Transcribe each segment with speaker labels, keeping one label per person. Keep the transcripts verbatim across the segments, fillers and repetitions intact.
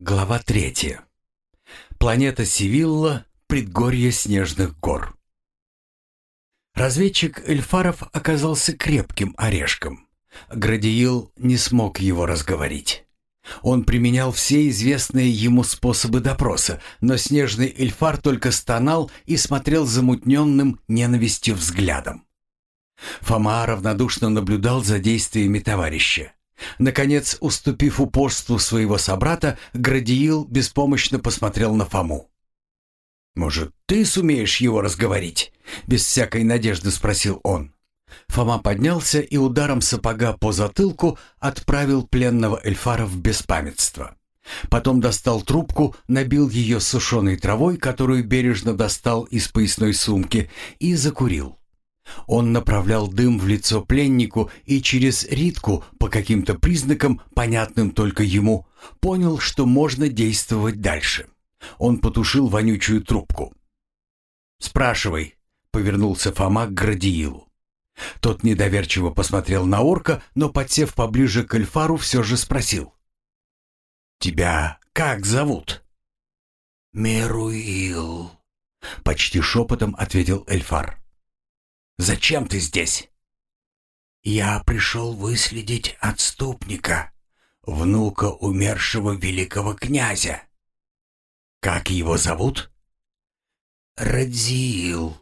Speaker 1: Глава третья. Планета Севилла, предгорье снежных гор. Разведчик Эльфаров оказался крепким орешком. Градиил не смог его разговорить. Он применял все известные ему способы допроса, но снежный Эльфар только стонал и смотрел замутненным ненавистью взглядом. Фома равнодушно наблюдал за действиями товарища. Наконец, уступив упорству своего собрата, Градиил беспомощно посмотрел на Фому. «Может, ты сумеешь его разговорить?» — без всякой надежды спросил он. Фома поднялся и ударом сапога по затылку отправил пленного Эльфара в беспамятство. Потом достал трубку, набил ее сушеной травой, которую бережно достал из поясной сумки, и закурил. Он направлял дым в лицо пленнику и через Ритку, по каким-то признакам, понятным только ему, понял, что можно действовать дальше. Он потушил вонючую трубку. «Спрашивай», — повернулся Фома к Градиилу. Тот недоверчиво посмотрел на орка, но, подсев поближе к Эльфару, все же спросил. «Тебя как зовут?»
Speaker 2: «Меруил»,
Speaker 1: — почти шепотом ответил Эльфар. «Зачем ты здесь?»
Speaker 2: «Я пришел выследить отступника, внука умершего великого князя».
Speaker 1: «Как его зовут?»
Speaker 2: «Радзиил».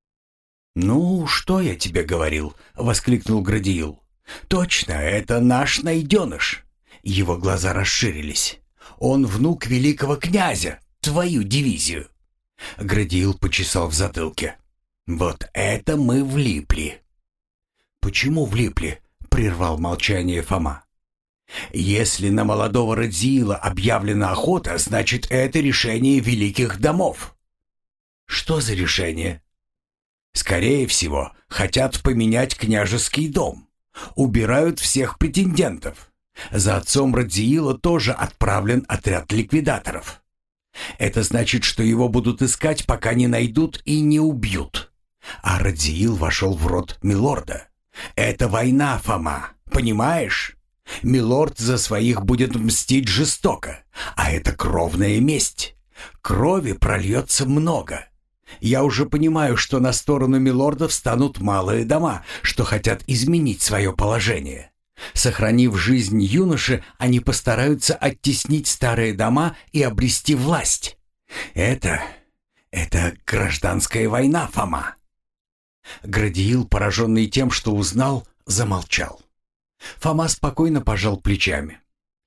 Speaker 1: «Ну, что я тебе говорил?» — воскликнул Градиил. «Точно, это наш найденыш». Его глаза расширились. «Он внук великого князя, твою дивизию». Градиил почесал в затылке. «Вот это мы влипли!» «Почему влипли?» — прервал молчание Фома. «Если на молодого Радзиила объявлена охота, значит, это решение великих домов». «Что за решение?» «Скорее всего, хотят поменять княжеский дом. Убирают всех претендентов. За отцом Радзиила тоже отправлен отряд ликвидаторов. Это значит, что его будут искать, пока не найдут и не убьют. А Радзиил вошел в род Милорда. Это война, Фома, понимаешь? Милорд за своих будет мстить жестоко, а это кровная месть. Крови прольется много. Я уже понимаю, что на сторону Милорда встанут малые дома, что хотят изменить свое положение. Сохранив жизнь юноши, они постараются оттеснить старые дома и обрести власть. Это... это гражданская война, Фома». Градиил, пораженный тем, что узнал, замолчал. Фома спокойно пожал плечами.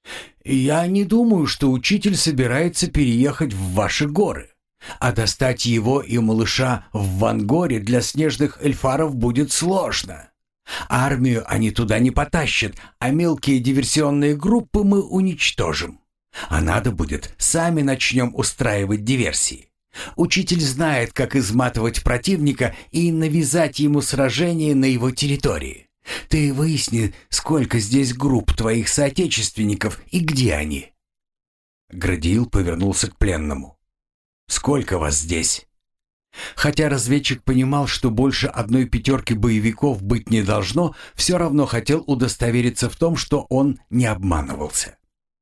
Speaker 1: «Я не думаю, что учитель собирается переехать в ваши горы. А достать его и малыша в Вангоре для снежных эльфаров будет сложно. Армию они туда не потащат, а мелкие диверсионные группы мы уничтожим. А надо будет, сами начнем устраивать диверсии. Учитель знает, как изматывать противника и навязать ему сражение на его территории. Ты выясни, сколько здесь групп твоих соотечественников и где они». Градиил повернулся к пленному. «Сколько вас здесь?» Хотя разведчик понимал, что больше одной пятерки боевиков быть не должно, все равно хотел удостовериться в том, что он не обманывался.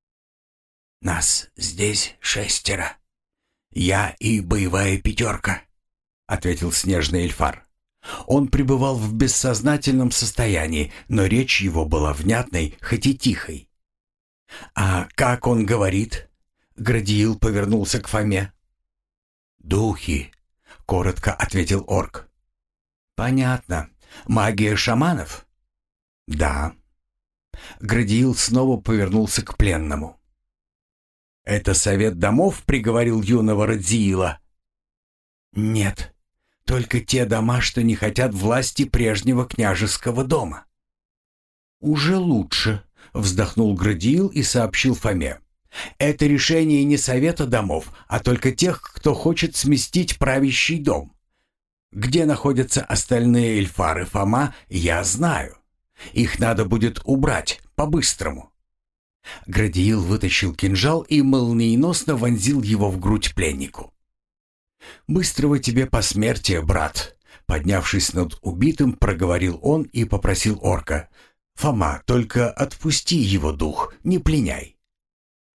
Speaker 2: «Нас здесь шестеро. Я и боевая пятерка», — ответил снежный эльфар.
Speaker 1: Он пребывал в бессознательном состоянии, но речь его была внятной, хоть и тихой. «А как он говорит?» — Градиил повернулся к Фоме.
Speaker 2: «Духи», — коротко ответил орк.
Speaker 1: «Понятно. Магия шаманов?» «Да». Градиил снова повернулся к пленному. «Это совет домов приговорил юного Радзиила?» «Нет, только те дома, что не хотят власти прежнего княжеского дома». «Уже лучше», — вздохнул Градиил и сообщил Фоме. «Это решение не совета домов, а только тех, кто хочет сместить правящий дом. Где находятся остальные эльфары, Фома, я знаю. Их надо будет убрать по-быстрому». Градиил вытащил кинжал и молниеносно вонзил его в грудь пленнику. «Быстрого тебе посмертия, брат!» Поднявшись над убитым, проговорил он и попросил орка. «Фома, только отпусти его дух, не пленяй».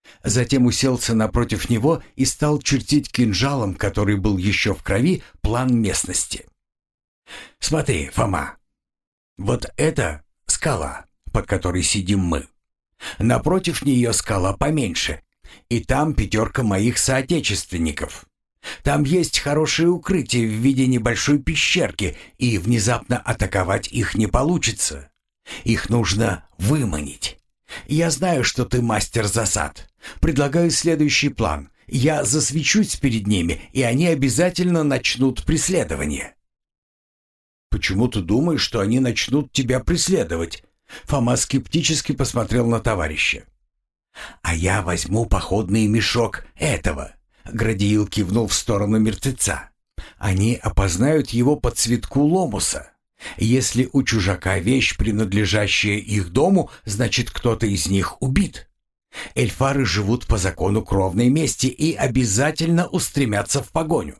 Speaker 1: Затем уселся напротив него и стал чертить кинжалом, который был еще в крови, план местности. «Смотри, Фома, вот это скала, под которой сидим мы. Напротив нее скала поменьше, и там пятерка моих соотечественников. Там есть хорошее укрытие в виде небольшой пещерки, и внезапно атаковать их не получится. Их нужно выманить. Я знаю, что ты мастер засад. Предлагаю следующий план. Я засвечусь перед ними, и они обязательно начнут преследование». «Почему ты думаешь, что они начнут тебя преследовать?» Фома скептически посмотрел на товарища. «А я возьму походный мешок этого», — Градиил кивнул в сторону мертвеца. «Они опознают его по цветку ломуса. Если у чужака вещь, принадлежащая их дому, значит, кто-то из них убит. Эльфары живут по закону кровной мести и обязательно устремятся в погоню».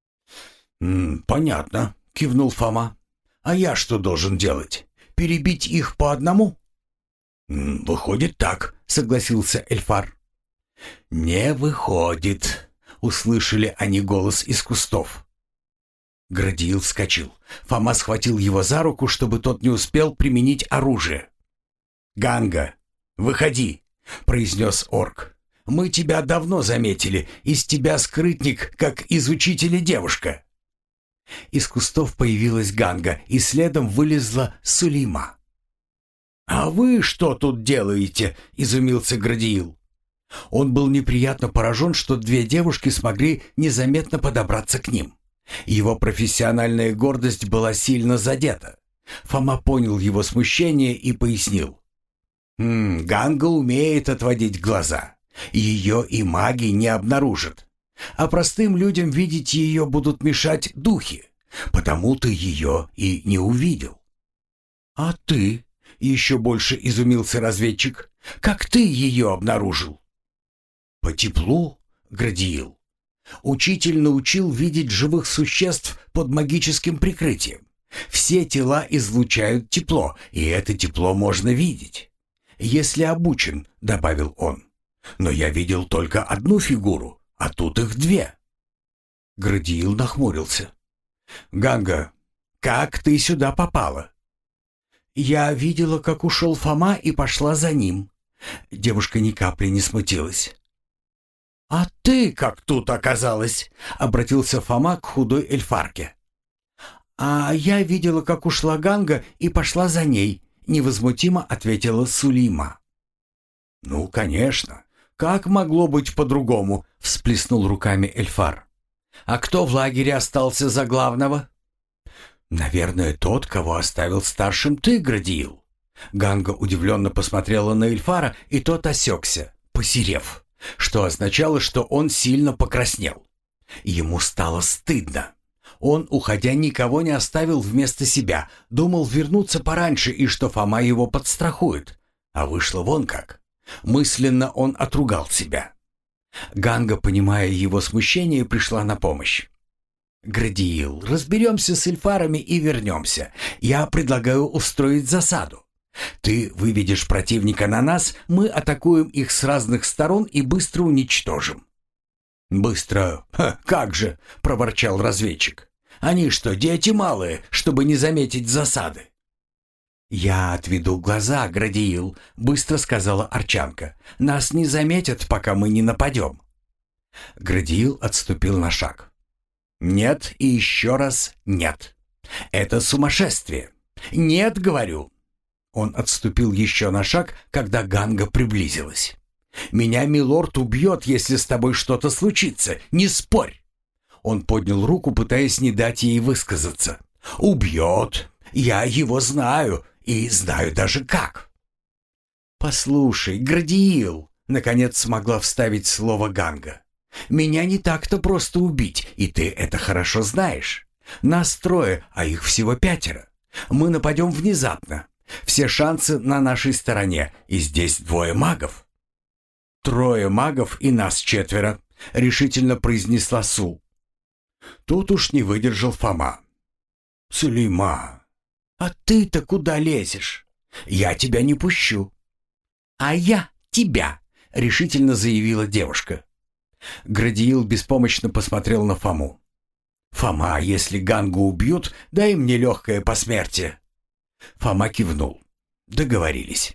Speaker 1: «М, «Понятно», — кивнул Фома. «А я что должен делать? Перебить их по одному?» «М, «Выходит так», — согласился Эльфар. «Не выходит», — услышали они голос из кустов. Градиил вскочил. Фома схватил его за руку, чтобы тот не успел применить оружие. «Ганга, выходи», — произнес орк. «Мы тебя давно заметили. Из тебя скрытник, как из учителя девушка». Из кустов появилась Ганга, и следом вылезла Сулейма. «А вы что тут делаете?» — изумился Градиил. Он был неприятно поражен, что две девушки смогли незаметно подобраться к ним. Его профессиональная гордость была сильно задета. Фома понял его смущение и пояснил. «М, Ганга умеет отводить глаза. Ее и маги не обнаружат. А простым людям видеть ее будут мешать духи. Потому ты ее и не увидел». «А ты?» — еще больше изумился разведчик. «Как ты ее обнаружил?» «По теплу, Градиил. Учитель научил видеть живых существ под магическим прикрытием. Все тела излучают тепло, и это тепло можно видеть. Если обучен», — добавил он. «Но я видел только одну фигуру, а тут их две». Градиил нахмурился. «Ганга, как ты сюда попала?» «Я видела, как ушел Фома, и пошла за ним». Девушка ни капли не смутилась. «А ты как тут оказалась?» — обратился Фома к худой эльфарке. «А я видела, как ушла Ганга, и пошла за ней», — невозмутимо ответила Сулейма. «Ну, конечно. Как могло быть по-другому?» — всплеснул руками эльфар. «А кто в лагере остался за главного?» «Наверное, тот, кого оставил старшим ты, Градиил». Ганга удивленно посмотрела на эльфара, и тот осекся, посерев, что означало, что он сильно покраснел. Ему стало стыдно. Он, уходя, никого не оставил вместо себя, думал вернуться пораньше и что Фома его подстрахует. А вышло вон как. Мысленно он отругал себя. Ганга, понимая его смущение, пришла на помощь. «Градиил, разберемся с эльфарами и вернемся. Я предлагаю устроить засаду. Ты выведешь противника на нас, мы атакуем их с разных сторон и быстро уничтожим». «Быстро? Ха, как же!» — проворчал разведчик. «Они что, дети малые, чтобы не заметить засады?» «Я отведу глаза, Градиил», — быстро сказала Арчанка. «Нас не заметят, пока мы не нападем». Градиил отступил на шаг. «Нет и еще раз нет. Это сумасшествие. Нет, говорю». Он отступил еще на шаг, когда Ганга приблизилась. «Меня милорд убьет, если с тобой что-то случится. Не спорь!» Он поднял руку, пытаясь не дать ей высказаться. «Убьет. Я его знаю, и знаю даже как». «Послушай, Градиил», — наконец смогла вставить слово Ганга, «меня не так-то просто убить, и ты это хорошо знаешь. Нас трое, а их всего пятеро. Мы нападем внезапно. Все шансы на нашей стороне, и здесь двое магов». «Трое магов и нас четверо», — решительно произнесла Су. Тут уж не выдержал Фома. «Сулейма, а ты-то куда лезешь? Я тебя не пущу». «А я тебя», — — решительно заявила девушка. Градиил беспомощно посмотрел на Фому. «Фома, если Гангу убьют, дай мне легкое посмертие». Фома кивнул. Договорились.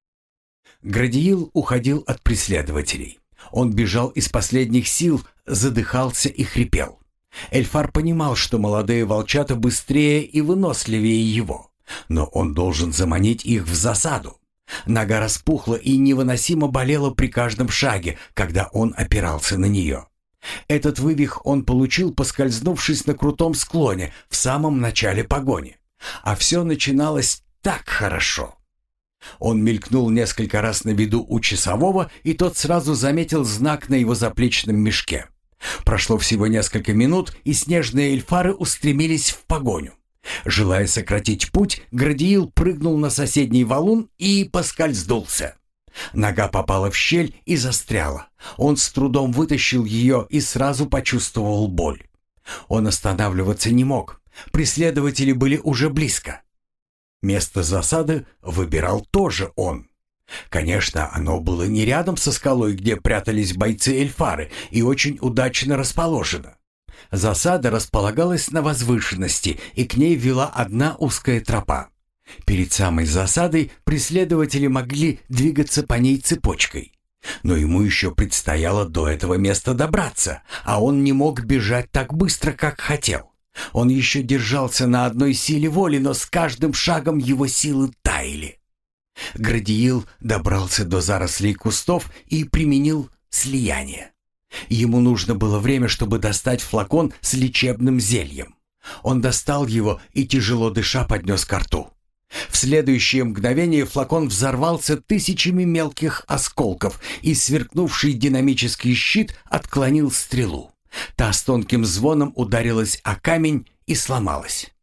Speaker 1: Градиил уходил от преследователей. Он бежал из последних сил, задыхался и хрипел. Эльфар понимал, что молодые волчата быстрее и выносливее его, но он должен заманить их в засаду. Нога распухла и невыносимо болела при каждом шаге, когда он опирался на нее. Этот вывих он получил, поскользнувшись на крутом склоне в самом начале погони. А все начиналось так хорошо. Он мелькнул несколько раз на виду у часового, и тот сразу заметил знак на его заплечном мешке. Прошло всего несколько минут, и снежные эльфары устремились в погоню. Желая сократить путь, Градиил прыгнул на соседний валун и поскользнулся. Нога попала в щель и застряла. Он с трудом вытащил ее и сразу почувствовал боль. Он останавливаться не мог. Преследователи были уже близко. Место засады выбирал тоже он. Конечно, оно было не рядом со скалой, где прятались бойцы-эльфары, и очень удачно расположено. Засада располагалась на возвышенности, и к ней вела одна узкая тропа. Перед самой засадой преследователи могли двигаться по ней цепочкой. Но ему еще предстояло до этого места добраться, а он не мог бежать так быстро, как хотел. Он еще держался на одной силе воли, но с каждым шагом его силы таяли. Градиил добрался до зарослей кустов и применил слияние. Ему нужно было время, чтобы достать флакон с лечебным зельем. Он достал его и, тяжело дыша, поднес ко рту. В следующее мгновение флакон взорвался тысячами мелких осколков, и сверкнувший динамический щит отклонил стрелу. Та с тонким звоном ударилась о камень и сломалась.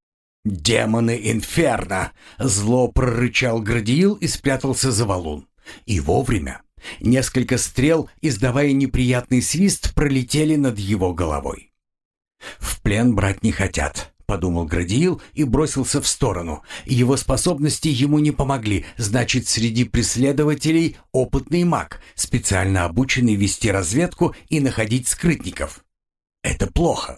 Speaker 1: «Демоны инферно!» — зло прорычал Градиил и спрятался за валун. И вовремя. Несколько стрел, издавая неприятный свист, пролетели над его головой. «В плен брать не хотят», — подумал Градиил и бросился в сторону. Его способности ему не помогли, значит, среди преследователей опытный маг, специально обученный вести разведку и находить скрытников. Это плохо.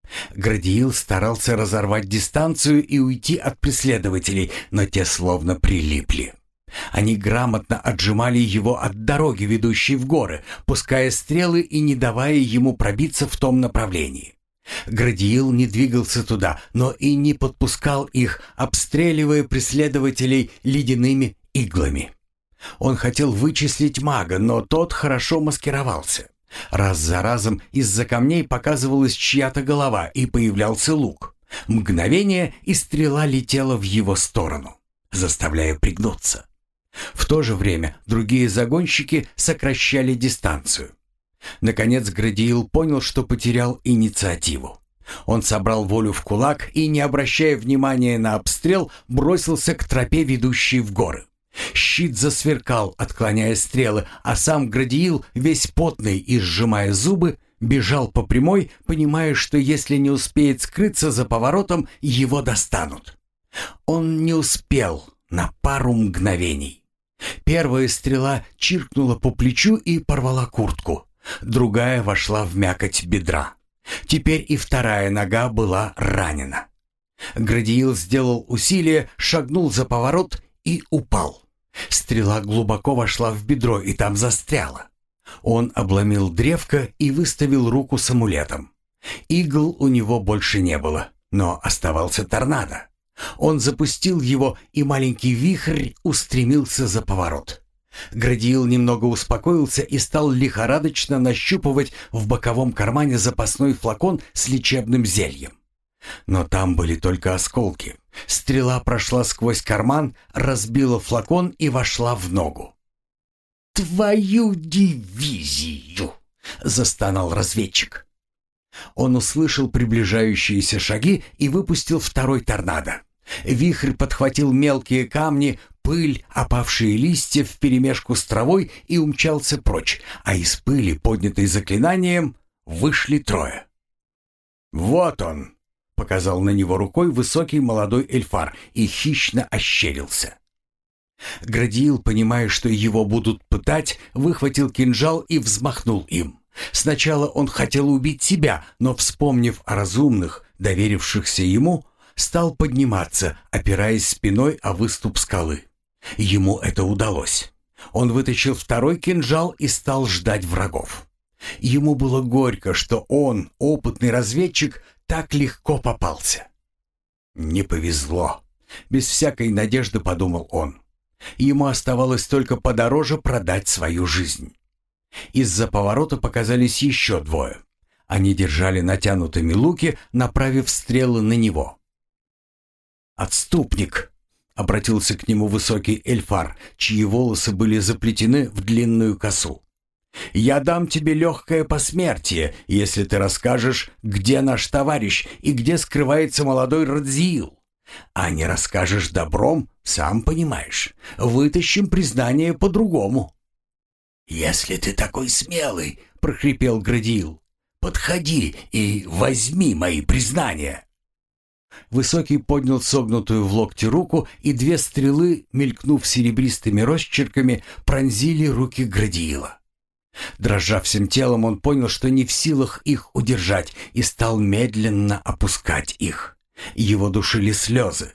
Speaker 1: Градиил старался разорвать дистанцию и уйти от преследователей, но те словно прилипли. Они грамотно отжимали его от дороги, ведущей в горы, пуская стрелы и не давая ему пробиться в том направлении. Градиил не двигался туда, но и не подпускал их, обстреливая преследователей ледяными иглами. Он хотел вычислить мага, но тот хорошо маскировался. Раз за разом из-за камней показывалась чья-то голова, и появлялся лук. Мгновение, и стрела летела в его сторону, заставляя пригнуться. В то же время другие загонщики сокращали дистанцию. Наконец Градиил понял, что потерял инициативу. Он собрал волю в кулак и, не обращая внимания на обстрел, бросился к тропе, ведущей в горы. Щит засверкал, отклоняя стрелы, а сам Градиил, весь потный и сжимая зубы, бежал по прямой, понимая, что если не успеет скрыться за поворотом, его достанут. Он не успел на пару мгновений. Первая стрела чиркнула по плечу и порвала куртку. Другая вошла в мякоть бедра. Теперь и вторая нога была ранена. Градиил сделал усилие, шагнул за поворот и упал. Стрела глубоко вошла в бедро и там застряла. Он обломил древко и выставил руку с амулетом. Игл у него больше не было, но оставался торнадо. Он запустил его, и маленький вихрь устремился за поворот. Градиил немного успокоился и стал лихорадочно нащупывать в боковом кармане запасной флакон с лечебным зельем. Но там были только осколки. Стрела прошла сквозь карман, разбила флакон и вошла в ногу. «Твою дивизию!» — застонал разведчик. Он услышал приближающиеся шаги и выпустил второй торнадо. Вихрь подхватил мелкие камни, пыль, опавшие листья вперемешку с травой и умчался прочь, а из пыли, поднятой заклинанием, вышли трое. «Вот он!» — показал на него рукой высокий молодой эльфар и хищно ощерился. Градиил, понимая, что его будут пытать, выхватил кинжал и взмахнул им. Сначала он хотел убить себя, но, вспомнив о разумных, доверившихся ему, стал подниматься, опираясь спиной о выступ скалы. Ему это удалось. Он вытащил второй кинжал и стал ждать врагов. Ему было горько, что он, опытный разведчик, так легко попался. «Не повезло», — без всякой надежды подумал он. Ему оставалось только подороже продать свою жизнь. Из-за поворота показались еще двое. Они держали натянутыми луки, направив стрелы на него. «Отступник!» — обратился к нему высокий эльфар, чьи волосы были заплетены в длинную косу. «Я дам тебе легкое посмертие, если ты расскажешь, где наш товарищ и где скрывается молодой Радзиил. А не расскажешь добром, сам понимаешь, вытащим признание по-другому». «Если ты такой смелый, — прохрипел Градиил, — подходи и возьми мои признания». Высокий поднял согнутую в локте руку, и две стрелы, мелькнув серебристыми росчерками, пронзили руки Градиила. Дрожа всем телом, он понял, что не в силах их удержать, и стал медленно опускать их. Его душили слезы.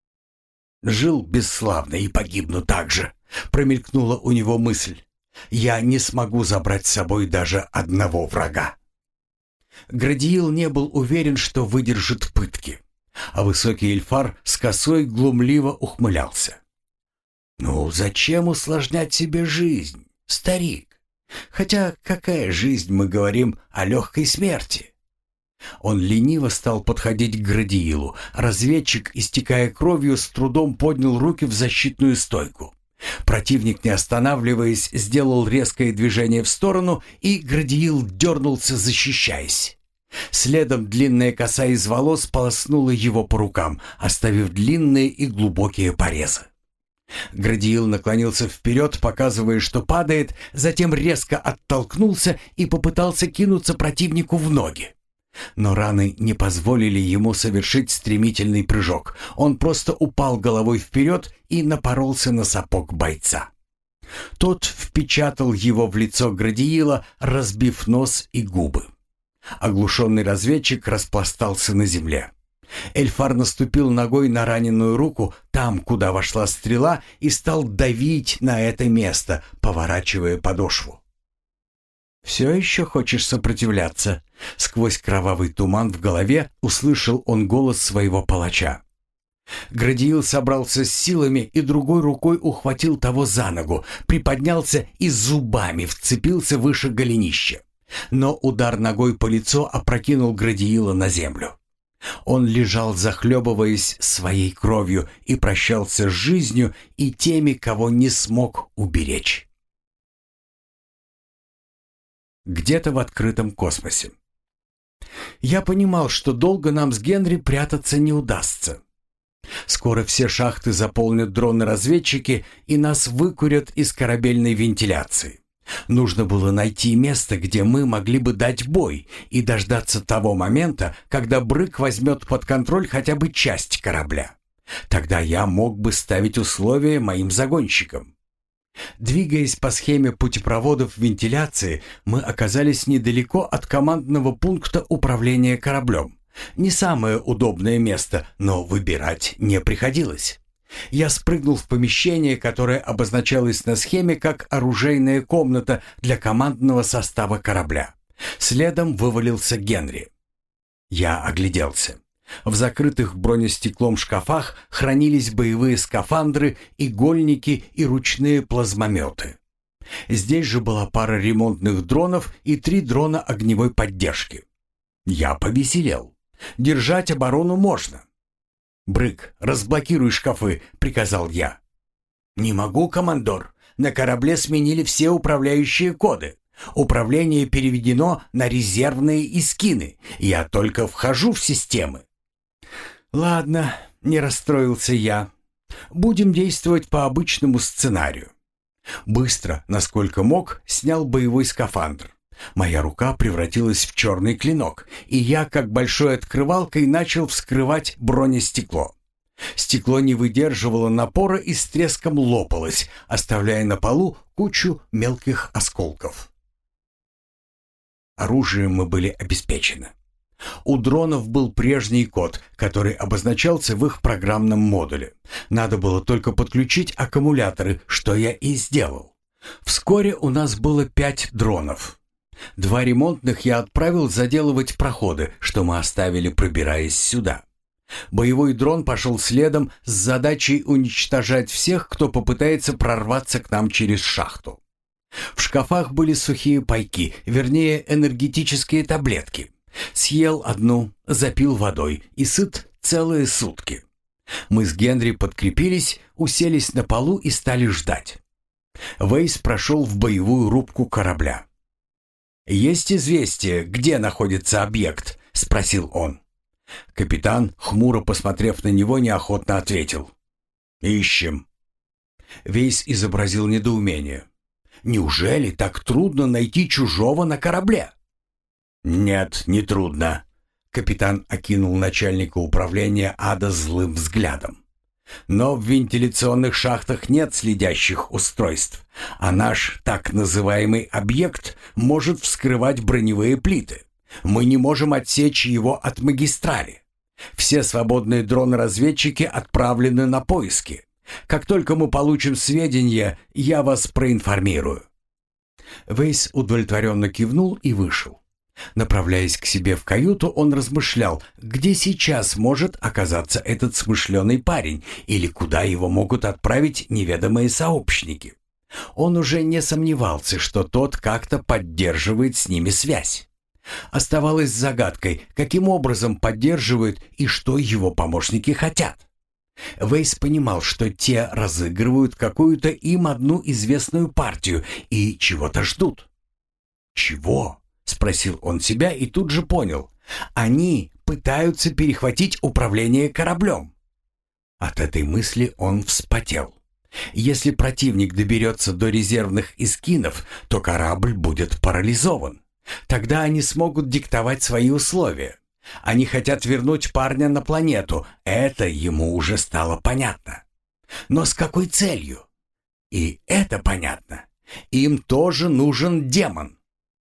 Speaker 1: «Жил бесславно и погибну так же», — промелькнула у него мысль. «Я не смогу забрать с собой даже одного врага». Градиил не был уверен, что выдержит пытки, а высокий эльфар с косой глумливо ухмылялся. «Ну, зачем усложнять себе жизнь, старик? Хотя какая жизнь, мы говорим о легкой смерти?» Он лениво стал подходить к Градиилу. Разведчик, истекая кровью, с трудом поднял руки в защитную стойку. Противник, не останавливаясь, сделал резкое движение в сторону, и Градиил дернулся, защищаясь. Следом длинная коса из волос полоснула его по рукам, оставив длинные и глубокие порезы. Градиил наклонился вперед, показывая, что падает, затем резко оттолкнулся и попытался кинуться противнику в ноги. Но раны не позволили ему совершить стремительный прыжок. Он просто упал головой вперед и напоролся на сапог бойца. Тот впечатал его в лицо Градиила, разбив нос и губы. Оглушенный разведчик распластался на земле. Эльфар наступил ногой на раненую руку, там, куда вошла стрела, и стал давить на это место, поворачивая подошву. «Все еще хочешь сопротивляться?» Сквозь кровавый туман в голове услышал он голос своего палача. Градиил собрался с силами и другой рукой ухватил того за ногу, приподнялся и зубами вцепился выше голенища. Но удар ногой по лицу опрокинул Градиила на землю. Он лежал, захлебываясь своей кровью, и прощался с жизнью и теми, кого не смог уберечь. Где-то в открытом космосе. Я понимал, что долго нам с Генри прятаться не удастся. Скоро все шахты заполнят дроны-разведчики, и нас выкурят из корабельной вентиляции. Нужно было найти место, где мы могли бы дать бой, и дождаться того момента, когда Брык возьмет под контроль хотя бы часть корабля. Тогда я мог бы ставить условия моим загонщикам. Двигаясь по схеме путепроводов вентиляции, мы оказались недалеко от командного пункта управления кораблем. Не самое удобное место, но выбирать не приходилось. Я спрыгнул в помещение, которое обозначалось на схеме как оружейная комната для командного состава корабля. Следом вывалился Генри. Я огляделся. В закрытых бронестеклом шкафах хранились боевые скафандры, игольники и ручные плазмометы. Здесь же была пара ремонтных дронов и три дрона огневой поддержки. Я повеселел. Держать оборону можно. «Брык, разблокируй шкафы», — приказал я. «Не могу, командор. На корабле сменили все управляющие коды. Управление переведено на резервные искины. Я только вхожу в системы». «Ладно», — не расстроился я. «Будем действовать по обычному сценарию». Быстро, насколько мог, снял боевой скафандр. Моя рука превратилась в черный клинок, и я, как большой открывалкой, начал вскрывать бронестекло. Стекло не выдерживало напора и с треском лопалось, оставляя на полу кучу мелких осколков. Оружием мы были обеспечены. У дронов был прежний код, который обозначался в их программном модуле. Надо было только подключить аккумуляторы, что я и сделал. Вскоре у нас было пять дронов. Два ремонтных я отправил заделывать проходы, что мы оставили, пробираясь сюда. Боевой дрон пошел следом с задачей уничтожать всех, кто попытается прорваться к нам через шахту. В шкафах были сухие пайки, вернее, энергетические таблетки. Съел одну, запил водой и сыт целые сутки. Мы с Генри подкрепились, уселись на полу и стали ждать. Вейс прошел в боевую рубку корабля. «Есть известие, где находится объект?» — спросил он. Капитан, хмуро посмотрев на него, неохотно ответил. «Ищем». Вейс изобразил недоумение. «Неужели так трудно найти чужого на корабле?» «Нет, не трудно», — капитан окинул начальника управления ада злым взглядом. «Но в вентиляционных шахтах нет следящих устройств, а наш так называемый объект может вскрывать броневые плиты. Мы не можем отсечь его от магистрали. Все свободные дроны-разведчики отправлены на поиски. Как только мы получим сведения, я вас проинформирую». Вейс удовлетворенно кивнул и вышел. Направляясь к себе в каюту, он размышлял, где сейчас может оказаться этот смышленый парень или куда его могут отправить неведомые сообщники. Он уже не сомневался, что тот как-то поддерживает с ними связь. Оставалось загадкой, каким образом поддерживают и что его помощники хотят. Вейс понимал, что те разыгрывают какую-то им одну известную партию и чего-то ждут. «Чего?» — спросил он себя и тут же понял. Они пытаются перехватить управление кораблем. От этой мысли он вспотел. Если противник доберется до резервных эскинов, то корабль будет парализован. Тогда они смогут диктовать свои условия. Они хотят вернуть парня на планету. Это ему уже стало понятно. Но с какой целью? И это понятно. Им тоже нужен демон.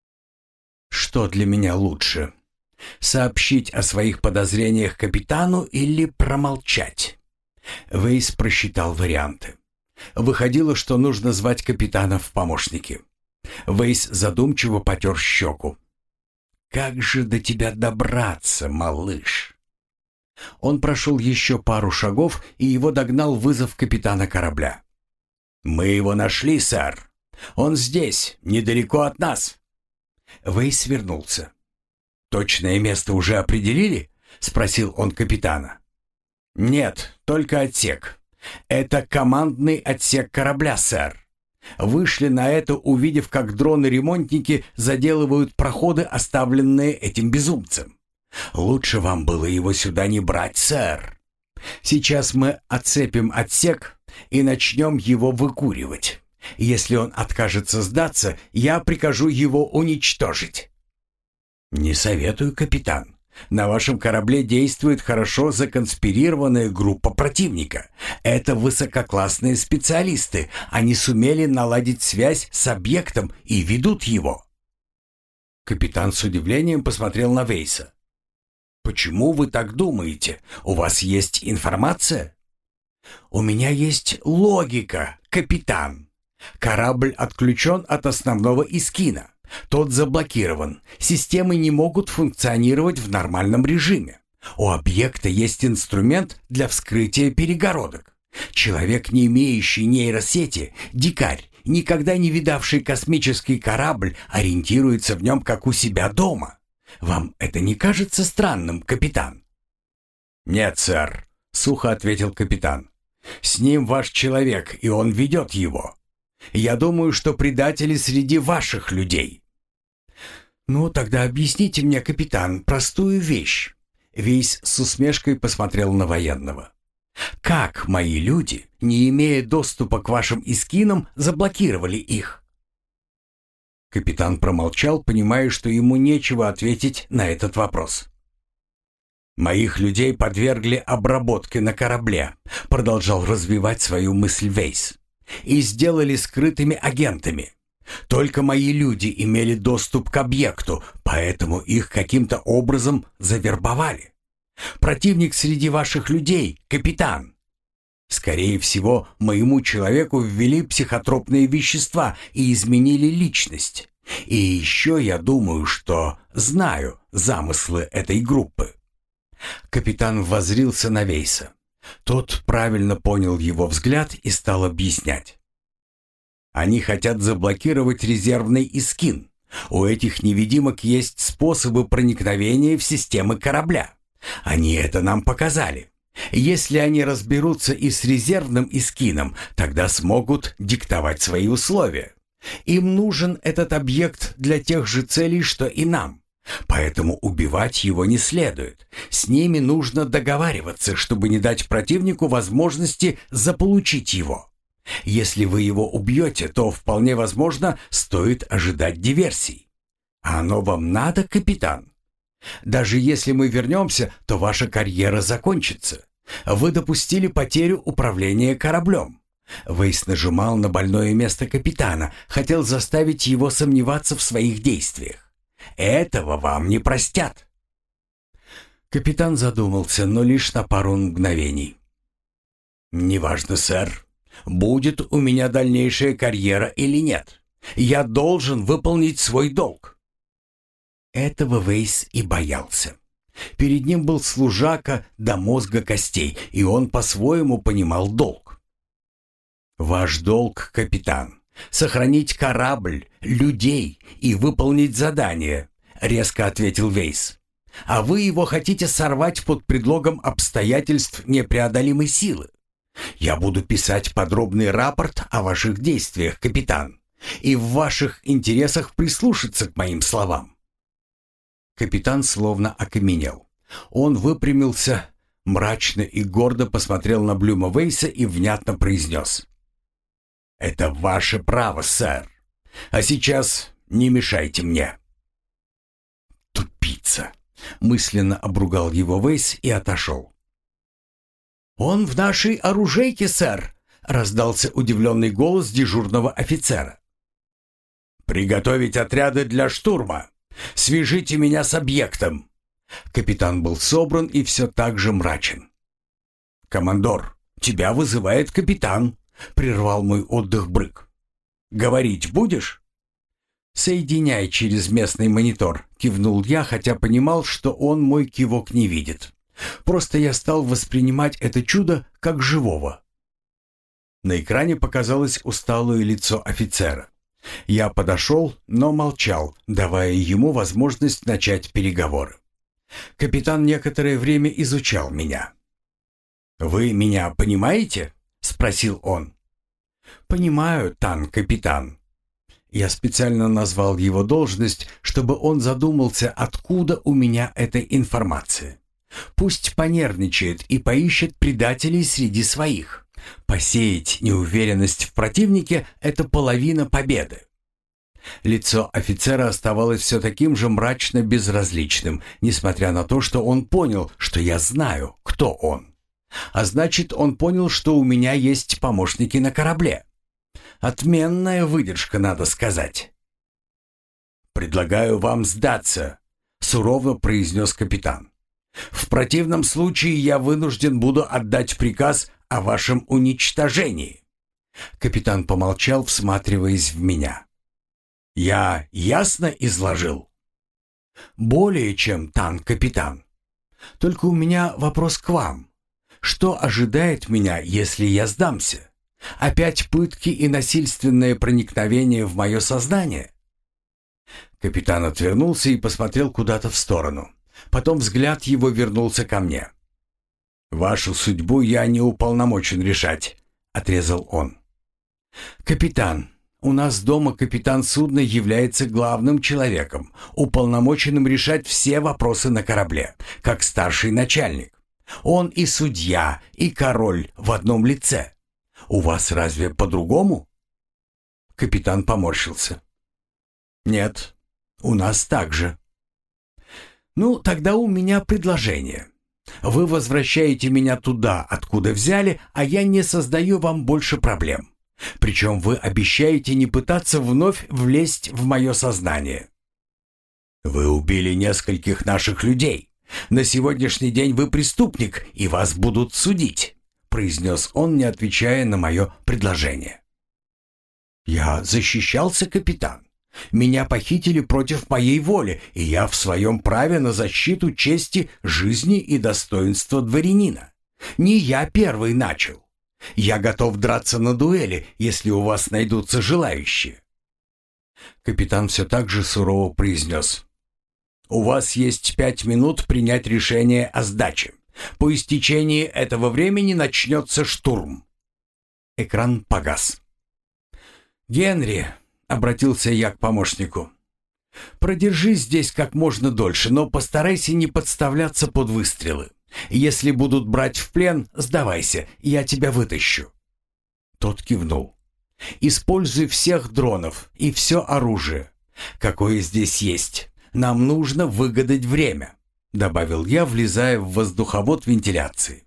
Speaker 1: Что для меня лучше? Сообщить о своих подозрениях капитану или промолчать? Вейс просчитал варианты. Выходило, что нужно звать капитана в помощники. Вейс задумчиво потер щеку. «Как же до тебя добраться, малыш?» Он прошел еще пару шагов, и его догнал вызов капитана корабля. «Мы его нашли, сэр. Он здесь, недалеко от нас». Вейс вернулся. «Точное место уже определили?» — спросил он капитана. «Нет, только отсек. Это командный отсек корабля, сэр. Вышли на это, увидев, как дроны-ремонтники заделывают проходы, оставленные этим безумцем. Лучше вам было его сюда не брать, сэр. Сейчас мы отцепим отсек и начнем его выкуривать. Если он откажется сдаться, я прикажу его уничтожить». «Не советую, капитан. На вашем корабле действует хорошо законспирированная группа противника. Это высококлассные специалисты. Они сумели наладить связь с объектом и ведут его». Капитан с удивлением посмотрел на Вейса. «Почему вы так думаете? У вас есть информация?» «У меня есть логика, капитан. Корабль отключен от основного эскина. Тот заблокирован. Системы не могут функционировать в нормальном режиме. У объекта есть инструмент для вскрытия перегородок. Человек, не имеющий нейросети, дикарь, никогда не видавший космический корабль, ориентируется в нем как у себя дома. Вам это не кажется странным, капитан?» «Нет, сэр», — сухо ответил капитан. «С ним ваш человек, и он ведет его. Я думаю, что предатели среди ваших людей». «Ну, тогда объясните мне, капитан, простую вещь». Вейс с усмешкой посмотрел на военного. «Как мои люди, не имея доступа к вашим эскинам, заблокировали их?» Капитан промолчал, понимая, что ему нечего ответить на этот вопрос. «Моих людей подвергли обработке на корабле», — продолжал развивать свою мысль Вейс, «и сделали скрытыми агентами. Только мои люди имели доступ к объекту, поэтому их каким-то образом завербовали. Противник среди ваших людей — капитан. Скорее всего, моему человеку ввели психотропные вещества и изменили личность. И еще я думаю, что знаю замыслы этой группы». Капитан воззрился на Вейса. Тот правильно понял его взгляд и стал объяснять. «Они хотят заблокировать резервный Искин. У этих невидимок есть способы проникновения в системы корабля. Они это нам показали. Если они разберутся и с резервным Искином, тогда смогут диктовать свои условия. Им нужен этот объект для тех же целей, что и нам. Поэтому убивать его не следует. С ними нужно договариваться, чтобы не дать противнику возможности заполучить его. Если вы его убьете, то вполне возможно стоит ожидать диверсий. А оно вам надо, капитан? Даже если мы вернемся, то ваша карьера закончится. Вы допустили потерю управления кораблем». Вейс нажимал на больное место капитана, хотел заставить его сомневаться в своих действиях. «Этого вам не простят». Капитан задумался, но лишь на пару мгновений. «Неважно, сэр, будет у меня дальнейшая карьера или нет. Я должен выполнить свой долг». Этого Вейс и боялся. Перед ним был служака до мозга костей, и он по-своему понимал долг. «Ваш долг, капитан, сохранить корабль, людей и выполнить задание», — резко ответил Вейс. «А вы его хотите сорвать под предлогом обстоятельств непреодолимой силы. Я буду писать подробный рапорт о ваших действиях, капитан, и в ваших интересах прислушаться к моим словам». Капитан словно окаменел. Он выпрямился, мрачно и гордо посмотрел на Блюма Вейса и внятно произнес: «Это ваше право, сэр. А сейчас не мешайте мне». «Тупица!» — мысленно обругал его Вейс и отошел. «Он в нашей оружейке, сэр!» — раздался удивленный голос дежурного офицера. «Приготовить отряды для штурма. Свяжите меня с объектом». Капитан был собран и все так же мрачен. «Командор, тебя вызывает капитан», — прервал мой отдых Брык. «Говорить будешь?» «Соединяй через местный монитор», — кивнул я, хотя понимал, что он мой кивок не видит. Просто я стал воспринимать это чудо как живого. На экране показалось усталое лицо офицера. Я подошел, но молчал, давая ему возможность начать переговоры. Капитан некоторое время изучал меня. «Вы меня понимаете?» — спросил он. «Понимаю, тан-капитан». Я специально назвал его должность, чтобы он задумался, откуда у меня эта информация. Пусть понервничает и поищет предателей среди своих. Посеять неуверенность в противнике — это половина победы. Лицо офицера оставалось все таким же мрачно безразличным, несмотря на то, что он понял, что я знаю, кто он. А значит, он понял, что у меня есть помощники на корабле. Отменная выдержка, надо сказать. «Предлагаю вам сдаться», — сурово произнес капитан. «В противном случае я вынужден буду отдать приказ о вашем уничтожении». Капитан помолчал, всматриваясь в меня. «Я ясно изложил?» «Более чем, тан-капитан. Только у меня вопрос к вам. Что ожидает меня, если я сдамся? Опять пытки и насильственное проникновение в мое сознание?» Капитан отвернулся и посмотрел куда-то в сторону. Потом взгляд его вернулся ко мне. «Вашу судьбу я не уполномочен решать», — отрезал он. «Капитан, у нас дома капитан судна является главным человеком, уполномоченным решать все вопросы на корабле, как старший начальник. Он и судья, и король в одном лице. У вас разве по-другому?» Капитан поморщился. «Нет, у нас так же». «Ну, тогда у меня предложение. Вы возвращаете меня туда, откуда взяли, а я не создаю вам больше проблем. Причем вы обещаете не пытаться вновь влезть в мое сознание. Вы убили нескольких наших людей. На сегодняшний день вы преступник, и вас будут судить, произнес он, не отвечая на мое предложение. Я защищался, капитан. Меня похитили против моей воли, и я в своем праве на защиту чести, жизни и достоинства дворянина. Не я первый начал. Я готов драться на дуэли, если у вас найдутся желающие. Капитан все так же сурово произнес. У вас есть пять минут принять решение о сдаче. По истечении этого времени начнется штурм. Экран погас. «Генри», — обратился я к помощнику, — «продержись здесь как можно дольше, но постарайся не подставляться под выстрелы. Если будут брать в плен, сдавайся, я тебя вытащу». Тот кивнул. «Используй всех дронов и все оружие, какое здесь есть. Нам нужно выгадать время», — добавил я, влезая в воздуховод вентиляции.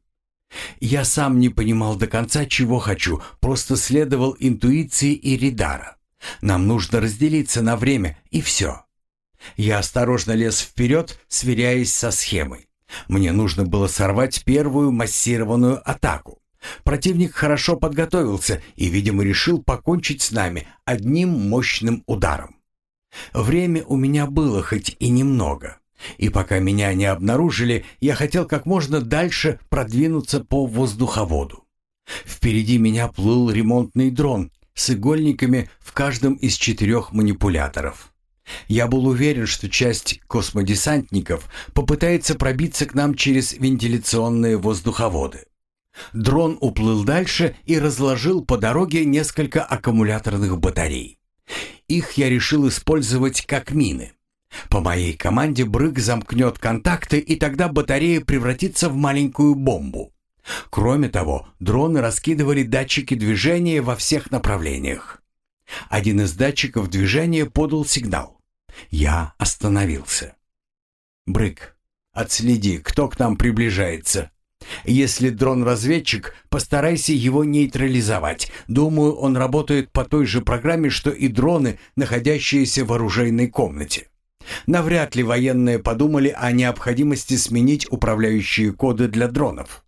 Speaker 1: Я сам не понимал до конца, чего хочу, просто следовал интуиции Иридара. Нам нужно разделиться на время, и все. Я осторожно лез вперед, сверяясь со схемой. Мне нужно было сорвать первую массированную атаку. Противник хорошо подготовился и, видимо, решил покончить с нами одним мощным ударом. Время у меня было хоть и немного. И пока меня не обнаружили, я хотел как можно дальше продвинуться по воздуховоду. Впереди меня плыл ремонтный дрон с игольниками в каждом из четырех манипуляторов. Я был уверен, что часть космодесантников попытается пробиться к нам через вентиляционные воздуховоды. Дрон уплыл дальше и разложил по дороге несколько аккумуляторных батарей. Их я решил использовать как мины. По моей команде Брык замкнет контакты, и тогда батарея превратится в маленькую бомбу. Кроме того, дроны раскидывали датчики движения во всех направлениях. Один из датчиков движения подал сигнал. Я остановился. «Брык, отследи, кто к нам приближается. Если дрон-разведчик, постарайся его нейтрализовать. Думаю, он работает по той же программе, что и дроны, находящиеся в оружейной комнате. Навряд ли военные подумали о необходимости сменить управляющие коды для дронов».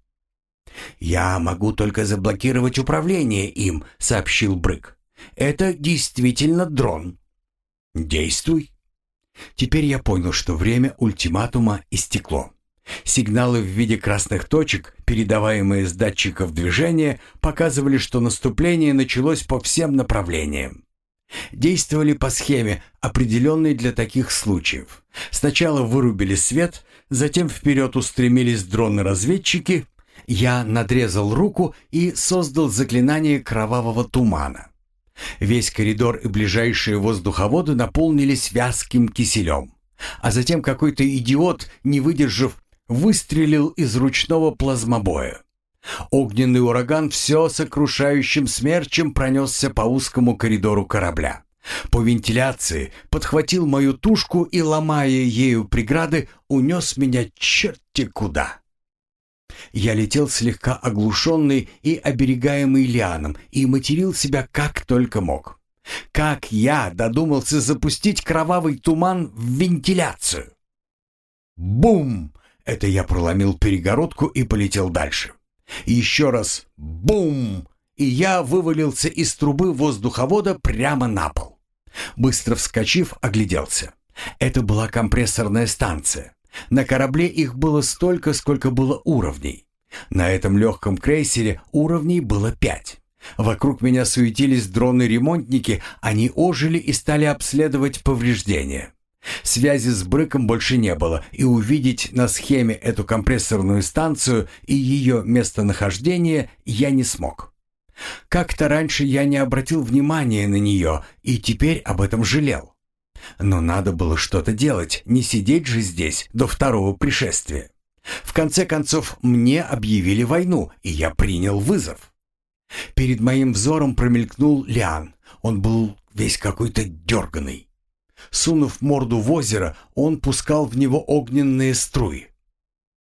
Speaker 1: «Я могу только заблокировать управление им», — сообщил Брык. «Это действительно дрон». «Действуй». Теперь я понял, что время ультиматума истекло. Сигналы в виде красных точек, передаваемые с датчиков движения, показывали, что наступление началось по всем направлениям. Действовали по схеме, определенной для таких случаев. Сначала вырубили свет, затем вперед устремились дроны-разведчики. Я надрезал руку и создал заклинание кровавого тумана. Весь коридор и ближайшие воздуховоды наполнились вязким киселем. А затем какой-то идиот, не выдержав, выстрелил из ручного плазмобоя. Огненный ураган все сокрушающим смерчем пронесся по узкому коридору корабля. По вентиляции подхватил мою тушку и, ломая ею преграды, унес меня черти куда. Я летел слегка оглушенный и оберегаемый лианом и материл себя как только мог. Как я додумался запустить кровавый туман в вентиляцию? Бум! Это я проломил перегородку и полетел дальше. Еще раз бум! И я вывалился из трубы воздуховода прямо на пол. Быстро вскочив, огляделся. Это была компрессорная станция. На корабле их было столько, сколько было уровней. На этом легком крейсере уровней было пять. Вокруг меня суетились дроны-ремонтники, они ожили и стали обследовать повреждения. Связи с Брыком больше не было, и увидеть на схеме эту компрессорную станцию и ее местонахождение я не смог. Как-то раньше я не обратил внимания на нее, и теперь об этом жалел. Но надо было что-то делать, не сидеть же здесь до второго пришествия. В конце концов, мне объявили войну, и я принял вызов. Перед моим взором промелькнул Лиан. Он был весь какой-то дерганый. Сунув морду в озеро, он пускал в него огненные струи.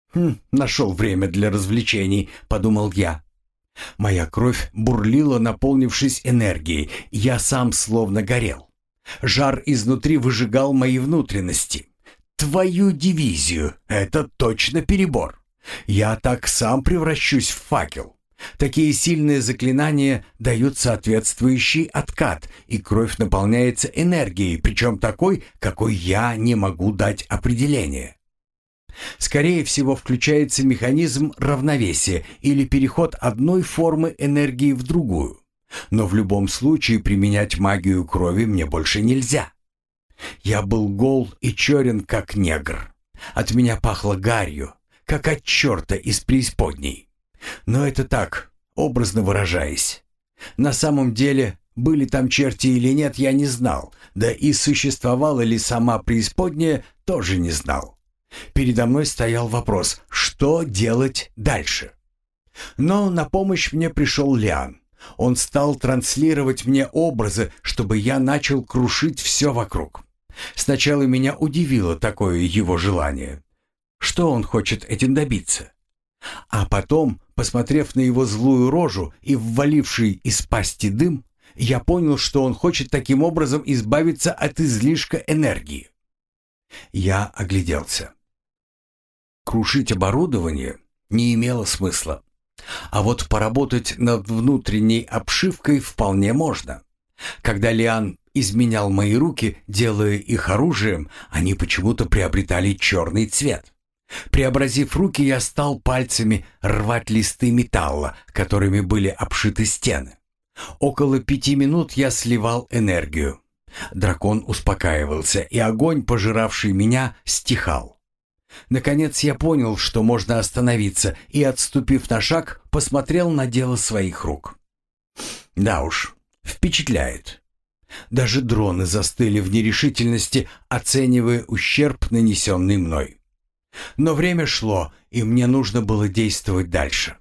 Speaker 1: «Хм, нашел время для развлечений», — подумал я. Моя кровь бурлила, наполнившись энергией. Я сам словно горел. Жар изнутри выжигал мои внутренности. Твою дивизию! Это точно перебор. Я так сам превращусь в факел. Такие сильные заклинания дают соответствующий откат, и кровь наполняется энергией, причем такой, какой я не могу дать определение. Скорее всего, включается механизм равновесия или переход одной формы энергии в другую. Но в любом случае применять магию крови мне больше нельзя. Я был гол и черен, как негр. От меня пахло гарью, как от черта из преисподней. Но это так, образно выражаясь. На самом деле, были там черти или нет, я не знал, да и существовала ли сама преисподняя, тоже не знал. Передо мной стоял вопрос, что делать дальше. Но на помощь мне пришел Лиан. Он стал транслировать мне образы, чтобы я начал крушить все вокруг. Сначала меня удивило такое его желание. Что он хочет этим добиться? А потом, посмотрев на его злую рожу и вваливший из пасти дым, я понял, что он хочет таким образом избавиться от излишка энергии. Я огляделся. Крушить оборудование не имело смысла. А вот поработать над внутренней обшивкой вполне можно. Когда Лиан изменял мои руки, делая их оружием, они почему-то приобретали черный цвет. Преобразив руки, я стал пальцами рвать листы металла, которыми были обшиты стены. Около пяти минут я сливал энергию. Дракон успокаивался, и огонь, пожиравший меня, стихал. Наконец я понял, что можно остановиться, и, отступив на шаг, посмотрел на дело своих рук. Да уж, впечатляет. Даже дроны застыли в нерешительности, оценивая ущерб, нанесенный мной. Но время шло, и мне нужно было действовать дальше.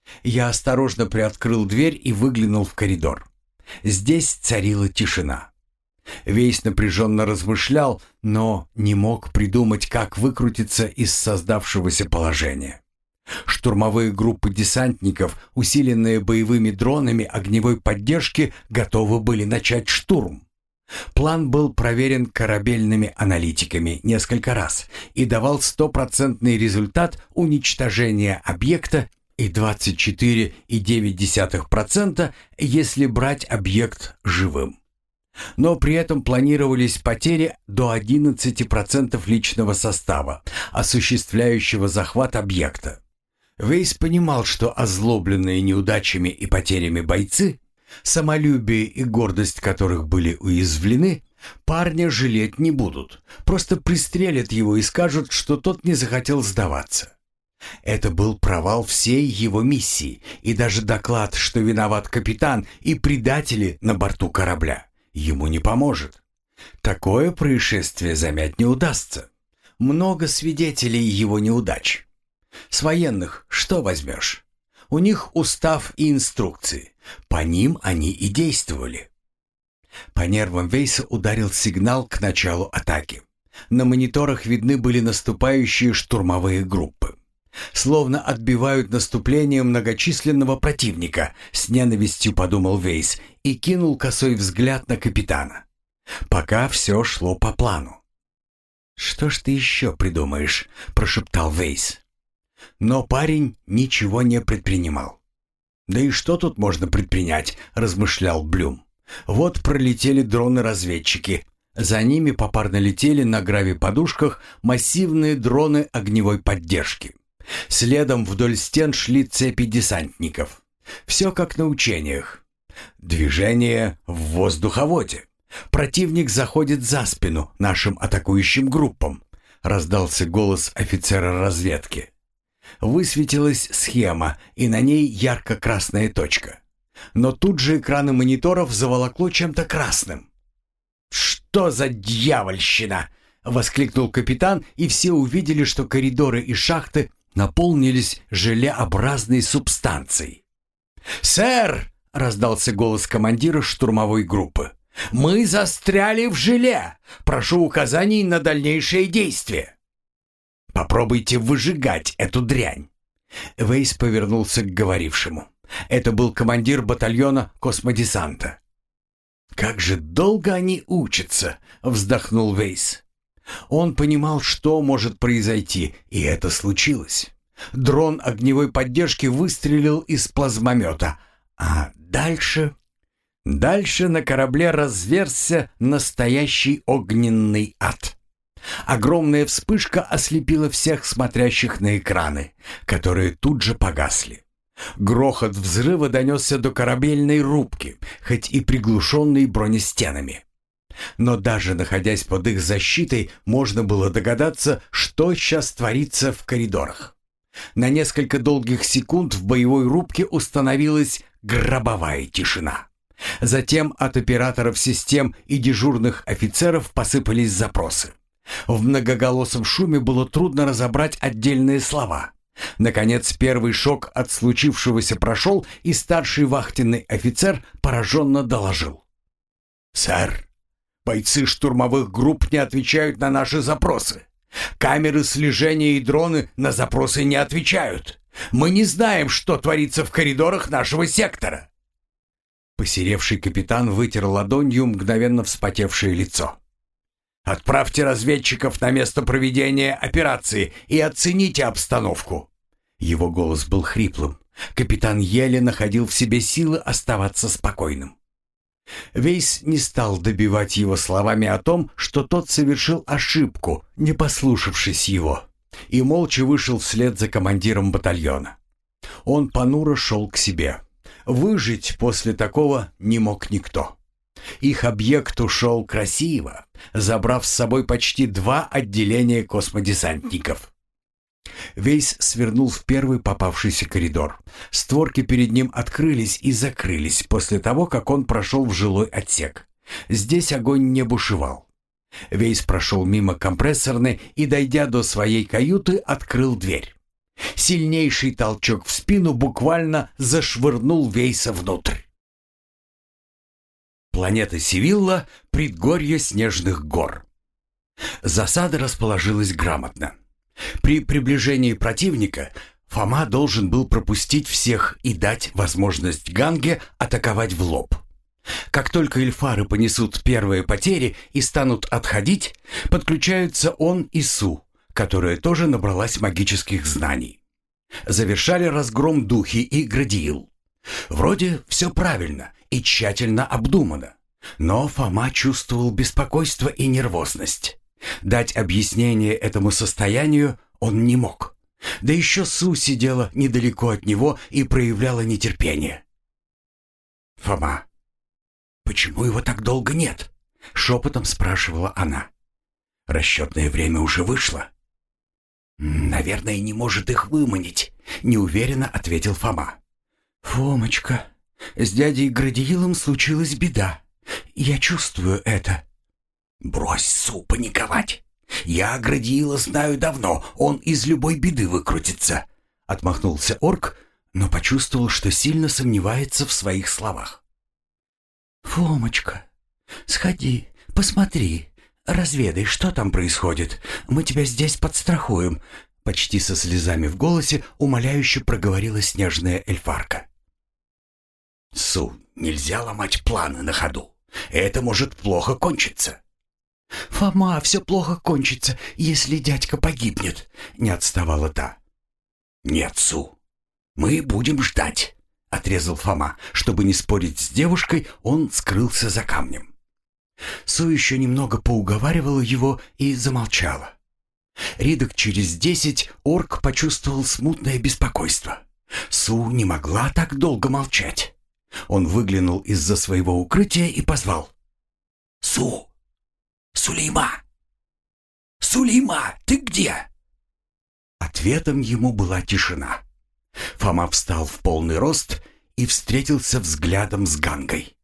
Speaker 1: Я осторожно приоткрыл дверь и выглянул в коридор. Здесь царила тишина. Вейс напряженно размышлял, но не мог придумать, как выкрутиться из создавшегося положения. Штурмовые группы десантников, усиленные боевыми дронами огневой поддержки, готовы были начать штурм. План был проверен корабельными аналитиками несколько раз и давал стопроцентный результат уничтожения объекта и двадцать четыре и девять десятых процента, если брать объект живым. Но при этом планировались потери до одиннадцати процентов личного состава, осуществляющего захват объекта. Вейс понимал, что озлобленные неудачами и потерями бойцы, самолюбие и гордость которых были уязвлены, парня жалеть не будут, просто пристрелят его и скажут, что тот не захотел сдаваться. Это был провал всей его миссии, и даже доклад, что виноват капитан и предатели на борту корабля, ему не поможет. Такое происшествие замять не удастся. Много свидетелей его неудач. С военных что возьмешь? У них устав и инструкции. По ним они и действовали. По нервам Вейса ударил сигнал к началу атаки. На мониторах видны были наступающие штурмовые группы. Словно отбивают наступление многочисленного противника, с ненавистью подумал Вейс и кинул косой взгляд на капитана. Пока все шло по плану. «Что ж ты еще придумаешь?» – прошептал Вейс. Но парень ничего не предпринимал. «Да и что тут можно предпринять?» – размышлял Блюм. «Вот пролетели дроны-разведчики. За ними попарно летели на гравиподушках массивные дроны огневой поддержки. Следом вдоль стен шли цепи десантников. Все как на учениях. Движение в воздуховоде. Противник заходит за спину нашим атакующим группам», — раздался голос офицера разведки. Высветилась схема, и на ней ярко-красная точка. Но тут же экраны мониторов заволокло чем-то красным. «Что за дьявольщина!» — воскликнул капитан, и все увидели, что коридоры и шахты наполнились желеобразной субстанцией. «Сэр!» — раздался голос командира штурмовой группы. «Мы застряли в желе! Прошу указаний на дальнейшие действия!» Попробуйте выжигать эту дрянь». Вейс повернулся к говорившему. Это был командир батальона космодесанта. «Как же долго они учатся!» — вздохнул Вейс. Он понимал, что может произойти, и это случилось. Дрон огневой поддержки выстрелил из плазмомета, а дальше... Дальше на корабле разверзся настоящий огненный ад. Огромная вспышка ослепила всех смотрящих на экраны, которые тут же погасли. Грохот взрыва донесся до корабельной рубки, хоть и приглушенной бронестенами. Но даже находясь под их защитой, можно было догадаться, что сейчас творится в коридорах. На несколько долгих секунд в боевой рубке установилась гробовая тишина. Затем от операторов систем и дежурных офицеров посыпались запросы. В многоголосом шуме было трудно разобрать отдельные слова. Наконец, первый шок от случившегося прошел, и старший вахтенный офицер пораженно доложил. «Сэр, бойцы штурмовых групп не отвечают на наши запросы. Камеры слежения и дроны на запросы не отвечают. Мы не знаем, что творится в коридорах нашего сектора». Посеревший капитан вытер ладонью мгновенно вспотевшее лицо. «Отправьте разведчиков на место проведения операции и оцените обстановку». Его голос был хриплым. Капитан еле находил в себе силы оставаться спокойным. Вейс не стал добивать его словами о том, что тот совершил ошибку, не послушавшись его, и молча вышел вслед за командиром батальона. Он понуро шел к себе. Выжить после такого не мог никто. Их объект ушел красиво, забрав с собой почти два отделения космодесантников. Вейс свернул в первый попавшийся коридор. Створки перед ним открылись и закрылись после того, как он прошел в жилой отсек. Здесь огонь не бушевал. Вейс прошел мимо компрессорной и, дойдя до своей каюты, открыл дверь. Сильнейший толчок в спину буквально зашвырнул Вейса внутрь. Планета Севилла — предгорье снежных гор. Засада расположилась грамотно. При приближении противника Фома должен был пропустить всех и дать возможность Ганге атаковать в лоб. Как только эльфары понесут первые потери и станут отходить, подключаются он и Су, которая тоже набралась магических знаний. Завершали разгром духи и Градиил. Вроде все правильно и тщательно обдумано, но Фома чувствовал беспокойство и нервозность. Дать объяснение этому состоянию он не мог. Да еще Су сидела недалеко от него и проявляла нетерпение. «Фома, почему его так долго нет?» — шепотом спрашивала она. «Расчетное время уже вышло». «Наверное, не может их выманить», — неуверенно ответил Фома. «Фомочка, с дядей Градиилом случилась беда. Я чувствую это». «Брось, Су, паниковать. Я Градиила знаю давно, он из любой беды выкрутится», — отмахнулся орк, но почувствовал, что сильно сомневается в своих словах. «Фомочка, сходи, посмотри, разведай, что там происходит. Мы тебя здесь подстрахуем», — почти со слезами в голосе умоляюще проговорила снежная эльфарка. «Су, нельзя ломать планы на ходу. Это может плохо кончиться». «Фома, все плохо кончится, если дядька погибнет», — не отставала та. «Нет, Су, мы будем ждать», — отрезал Фома. Чтобы не спорить с девушкой, он скрылся за камнем. Су еще немного поуговаривала его и замолчала. Ридок через десять орк почувствовал смутное беспокойство. Су не могла так долго молчать. Он выглянул из-за своего укрытия и позвал. «Су! Сулейма! Сулейма, ты где?» Ответом ему была тишина. Фома встал в полный рост и встретился взглядом с Гангой.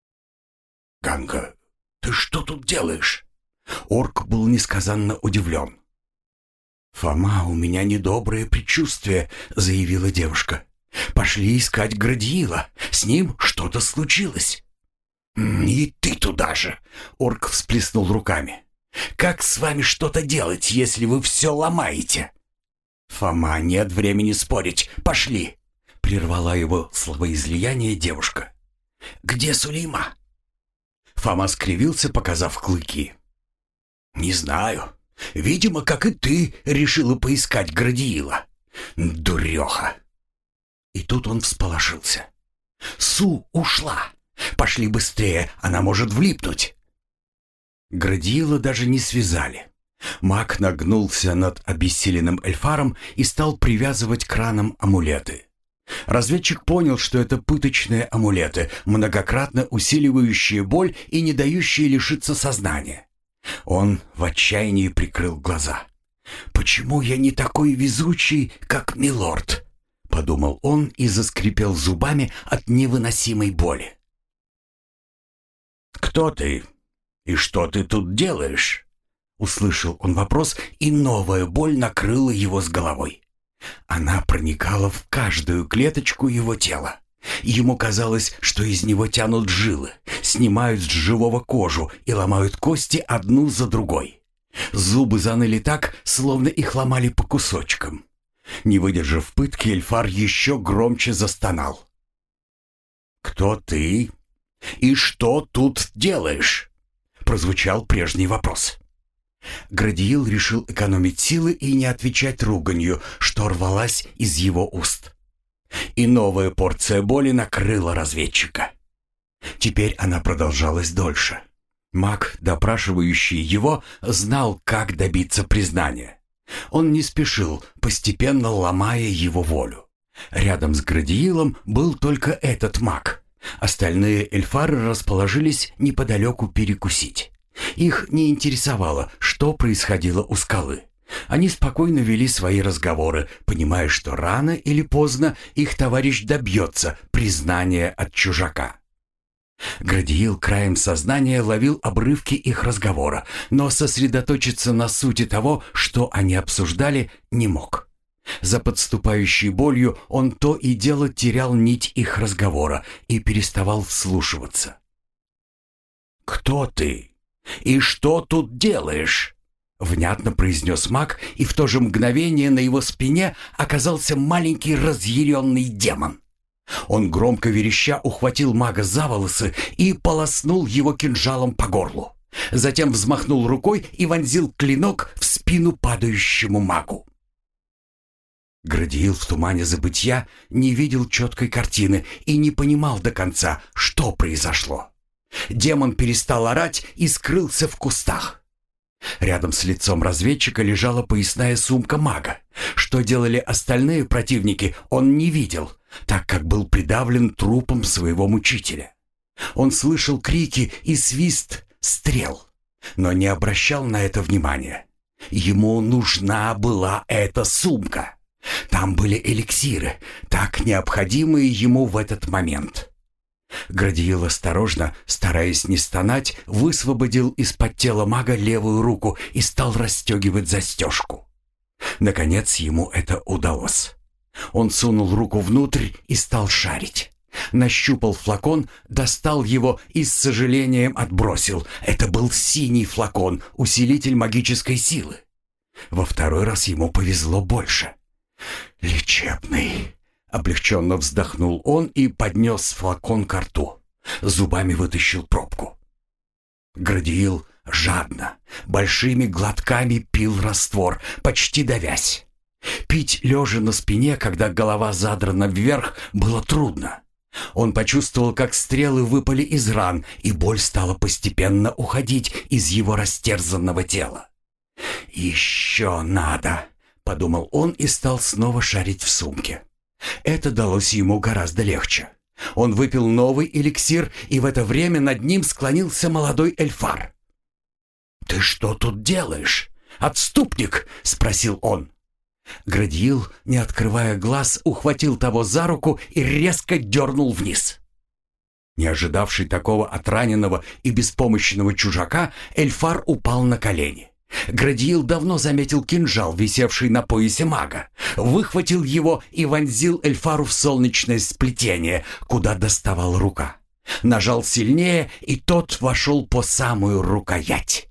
Speaker 1: «Ганга, ты что тут делаешь?» Орк был несказанно удивлен. «Фома, у меня недоброе предчувствие», — заявила девушка. «Пошли искать Градиила. С ним что-то случилось». «И ты туда же!» — орк всплеснул руками. Как с вами что-то делать, если вы все ломаете?» «Фома, нет времени спорить. Пошли!» — прервала его словоизлияние девушка. «Где Сулейма?» Фома скривился, показав клыки. «Не знаю. Видимо, как и ты, решила поискать Градиила. Дуреха!» И тут он всполошился. «Су ушла! Пошли быстрее, она может влипнуть!» Градиила даже не связали. Маг нагнулся над обессиленным эльфаром и стал привязывать к ранам амулеты. Разведчик понял, что это пыточные амулеты, многократно усиливающие боль и не дающие лишиться сознания. Он в отчаянии прикрыл глаза. «Почему я не такой везучий, как милорд?» — подумал он и заскрипел зубами от невыносимой боли. «Кто ты и что ты тут делаешь?» Услышал он вопрос, и новая боль накрыла его с головой. Она проникала в каждую клеточку его тела. Ему казалось, что из него тянут жилы, снимают с живого кожу и ломают кости одну за другой. Зубы заныли так, словно их ломали по кусочкам. Не выдержав пытки, эльфар еще громче застонал. «Кто ты и что тут делаешь?» Прозвучал прежний вопрос. Градиил решил экономить силы и не отвечать руганью, что рвалась из его уст. И новая порция боли накрыла разведчика. Теперь она продолжалась дольше. Маг, допрашивающий его, знал, как добиться признания. Он не спешил, постепенно ломая его волю. Рядом с Градиилом был только этот маг. Остальные эльфары расположились неподалеку перекусить. Их не интересовало, что происходило у скалы. Они спокойно вели свои разговоры, понимая, что рано или поздно их товарищ добьется признания от чужака. Градиил краем сознания ловил обрывки их разговора, но сосредоточиться на сути того, что они обсуждали, не мог. За подступающей болью он то и дело терял нить их разговора и переставал вслушиваться. «Кто ты? И что тут делаешь?» — внятно произнес маг, и в то же мгновение на его спине оказался маленький разъяренный демон. Он громко вереща ухватил мага за волосы и полоснул его кинжалом по горлу. Затем взмахнул рукой и вонзил клинок в спину падающему магу. Градиил в тумане забытья не видел четкой картины и не понимал до конца, что произошло. Демон перестал орать и скрылся в кустах. Рядом с лицом разведчика лежала поясная сумка мага. Что делали остальные противники, он не видел, так как был придавлен трупом своего мучителя. Он слышал крики и свист стрел, но не обращал на это внимания. Ему нужна была эта сумка. Там были эликсиры, так необходимые ему в этот момент. Градиил осторожно, стараясь не стонать, высвободил из-под тела мага левую руку и стал расстегивать застежку. Наконец ему это удалось. Он сунул руку внутрь и стал шарить. Нащупал флакон, достал его и с сожалением отбросил. Это был синий флакон, усилитель магической силы. Во второй раз ему повезло больше. «Лечебный!» — облегченно вздохнул он и поднес флакон ко рту. Зубами вытащил пробку. Градиил жадно, большими глотками пил раствор, почти давясь. Пить лежа на спине, когда голова задрана вверх, было трудно. Он почувствовал, как стрелы выпали из ран, и боль стала постепенно уходить из его растерзанного тела. «Еще надо!» — подумал он и стал снова шарить в сумке. Это далось ему гораздо легче. Он выпил новый эликсир, и в это время над ним склонился молодой эльфар. «Ты что тут делаешь? Отступник!» — спросил он. Градиил, не открывая глаз, ухватил того за руку и резко дернул вниз. Не ожидавший такого от раненого и беспомощного чужака, эльфар упал на колени. Градиил давно заметил кинжал, висевший на поясе мага, выхватил его и вонзил эльфару в солнечное сплетение, куда доставала рука. Нажал сильнее, и тот вошел по самую рукоять.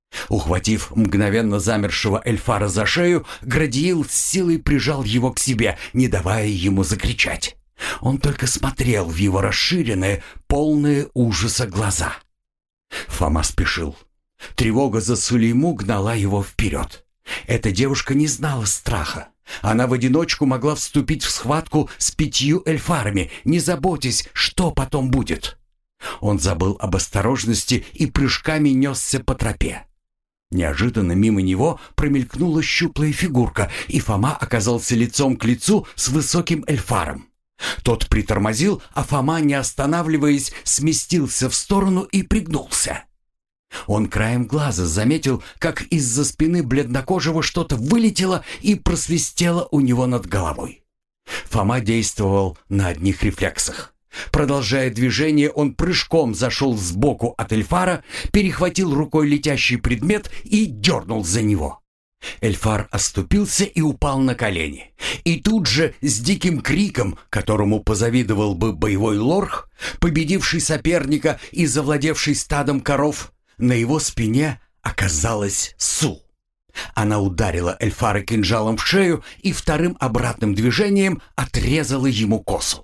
Speaker 1: Ухватив мгновенно замершего Эльфара за шею, Градиил с силой прижал его к себе, не давая ему закричать. Он только смотрел в его расширенные, полные ужаса глаза. Фома спешил. Тревога за Сулейму гнала его вперед. Эта девушка не знала страха. Она в одиночку могла вступить в схватку с пятью эльфарами, не заботясь, что потом будет. Он забыл об осторожности и прыжками несся по тропе. Неожиданно мимо него промелькнула щуплая фигурка, и Фома оказался лицом к лицу с высоким эльфаром. Тот притормозил, а Фома, не останавливаясь, сместился в сторону и пригнулся. Он краем глаза заметил, как из-за спины бледнокожего что-то вылетело и просвистело у него над головой. Фома действовал на одних рефлексах. Продолжая движение, он прыжком зашел сбоку от Эльфара, перехватил рукой летящий предмет и дернул за него. Эльфар оступился и упал на колени. И тут же с диким криком, которому позавидовал бы боевой лорх, победивший соперника и завладевший стадом коров, на его спине оказалась Су. Она ударила Эльфара кинжалом в шею и вторым обратным движением отрезала ему косу.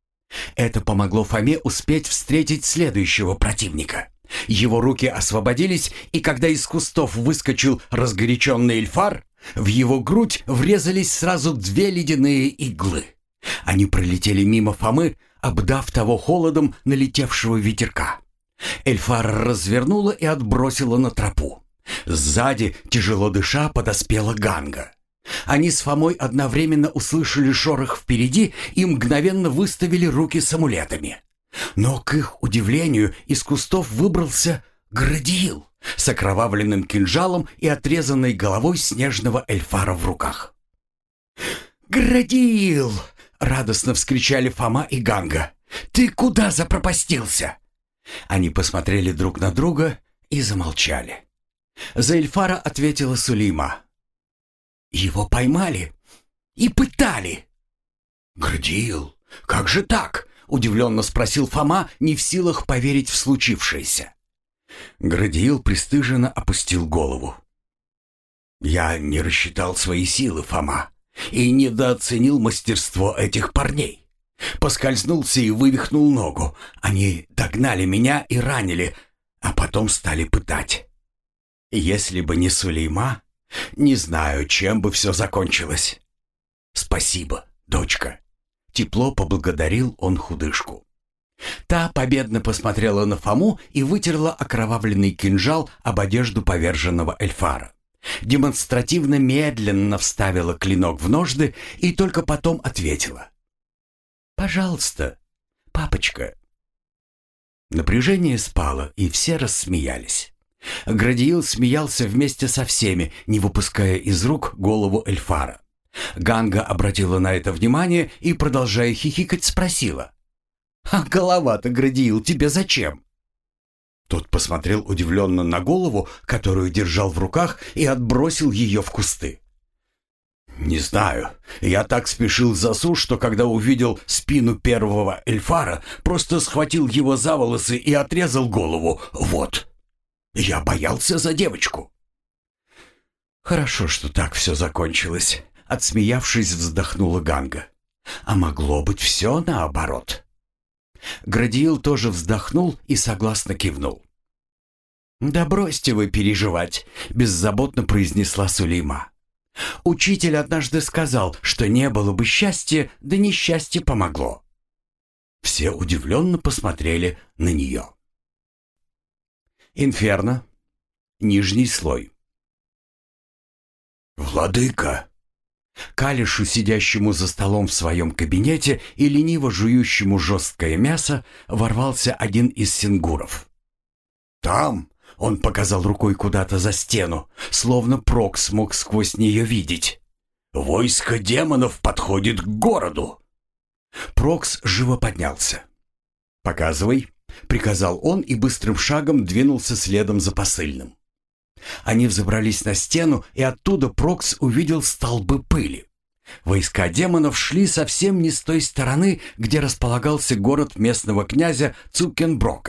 Speaker 1: Это помогло Фоме успеть встретить следующего противника. Его руки освободились, и когда из кустов выскочил разгоряченный Эльфар, в его грудь врезались сразу две ледяные иглы. Они пролетели мимо Фомы, обдав того холодом налетевшего ветерка. Эльфар развернула и отбросила на тропу. Сзади, тяжело дыша, подоспела Ганга. Они с Фомой одновременно услышали шорох впереди и мгновенно выставили руки с амулетами. Но, к их удивлению, из кустов выбрался Градиил с окровавленным кинжалом и отрезанной головой снежного эльфара в руках. «Градиил!» — радостно вскричали Фома и Ганга. «Ты куда запропастился?» Они посмотрели друг на друга и замолчали. За эльфара ответила Сулейма. «Его поймали и пытали». «Градиил, как же так?» — удивленно спросил Фома, не в силах поверить в случившееся. Градиил пристыженно опустил голову. «Я не рассчитал свои силы, Фома, и недооценил мастерство этих парней. Поскользнулся и вывихнул ногу. Они догнали меня и ранили, а потом стали пытать. Если бы не Сулейма, не знаю, чем бы все закончилось. Спасибо, дочка». Тепло поблагодарил он худышку. Та победно посмотрела на Фому и вытерла окровавленный кинжал об одежду поверженного эльфара. Демонстративно медленно вставила клинок в ножны и только потом ответила: «Пожалуйста, папочка». Напряжение спало, и все рассмеялись. Градиил смеялся вместе со всеми, не выпуская из рук голову эльфара. Ганга обратила на это внимание и, продолжая хихикать, спросила: «А голова-то, Градиил, тебе зачем?» Тот посмотрел удивленно на голову, которую держал в руках, и отбросил ее в кусты. «Не знаю. Я так спешил за Су, что когда увидел спину первого эльфара, просто схватил его за волосы и отрезал голову. Вот. Я боялся за девочку». «Хорошо, что так все закончилось», — отсмеявшись, вздохнула Ганга. «А могло быть все наоборот». Градиил тоже вздохнул и согласно кивнул. «Да бросьте вы переживать», — беззаботно произнесла Сулейма. «Учитель однажды сказал, что не было бы счастья, да несчастье помогло». Все удивленно посмотрели на нее. Инферно. Нижний слой. «Владыка!» Калишу, сидящему за столом в своем кабинете и лениво жующему жесткое мясо, ворвался один из сингуров. «Там!» — он показал рукой куда-то за стену, словно Прокс мог сквозь нее видеть. «Войско демонов подходит к городу!» Прокс живо поднялся. «Показывай!» — приказал он и быстрым шагом двинулся следом за посыльным. Они взобрались на стену, и оттуда Прокс увидел столбы пыли. Войска демонов шли совсем не с той стороны, где располагался город местного князя Цукенброка.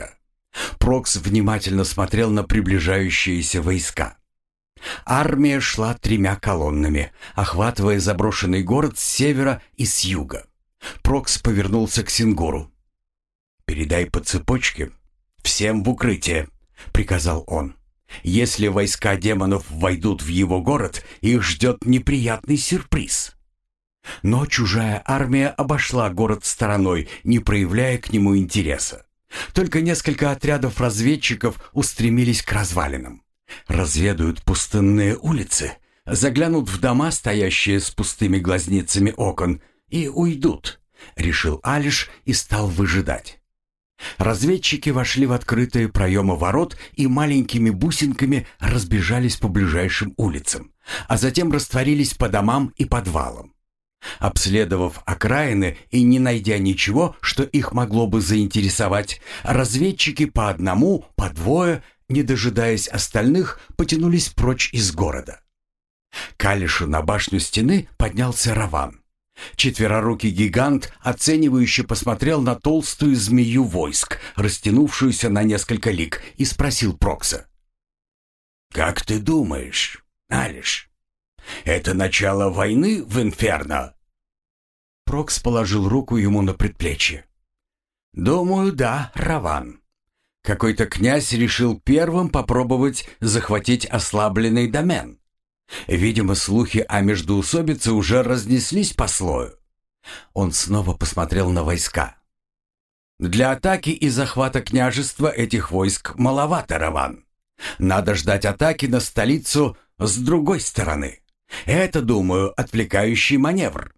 Speaker 1: Прокс внимательно смотрел на приближающиеся войска. Армия шла тремя колоннами, охватывая заброшенный город с севера и с юга. Прокс повернулся к Сингуру. «Передай по цепочке всем в укрытие», — приказал он. «Если войска демонов войдут в его город, их ждет неприятный сюрприз». Но чужая армия обошла город стороной, не проявляя к нему интереса. Только несколько отрядов разведчиков устремились к развалинам. Разведают пустынные улицы, заглянут в дома, стоящие с пустыми глазницами окон, и уйдут, решил Алиш и стал выжидать. Разведчики вошли в открытые проемы ворот и маленькими бусинками разбежались по ближайшим улицам, а затем растворились по домам и подвалам. Обследовав окраины и не найдя ничего, что их могло бы заинтересовать, разведчики по одному, по двое, не дожидаясь остальных, потянулись прочь из города. К Алишу на башню стены поднялся Раван. Четверорукий гигант оценивающе посмотрел на толстую змею войск, растянувшуюся на несколько лиг, и спросил Прокса. «Как ты думаешь, Алиш, это начало войны в Инферно?» Прокс положил руку ему на предплечье. «Думаю, да, Раван. Какой-то князь решил первым попробовать захватить ослабленный домен. Видимо, слухи о междоусобице уже разнеслись по слою». Он снова посмотрел на войска. «Для атаки и захвата княжества этих войск маловато, Раван. Надо ждать атаки на столицу с другой стороны. Это, думаю, отвлекающий маневр».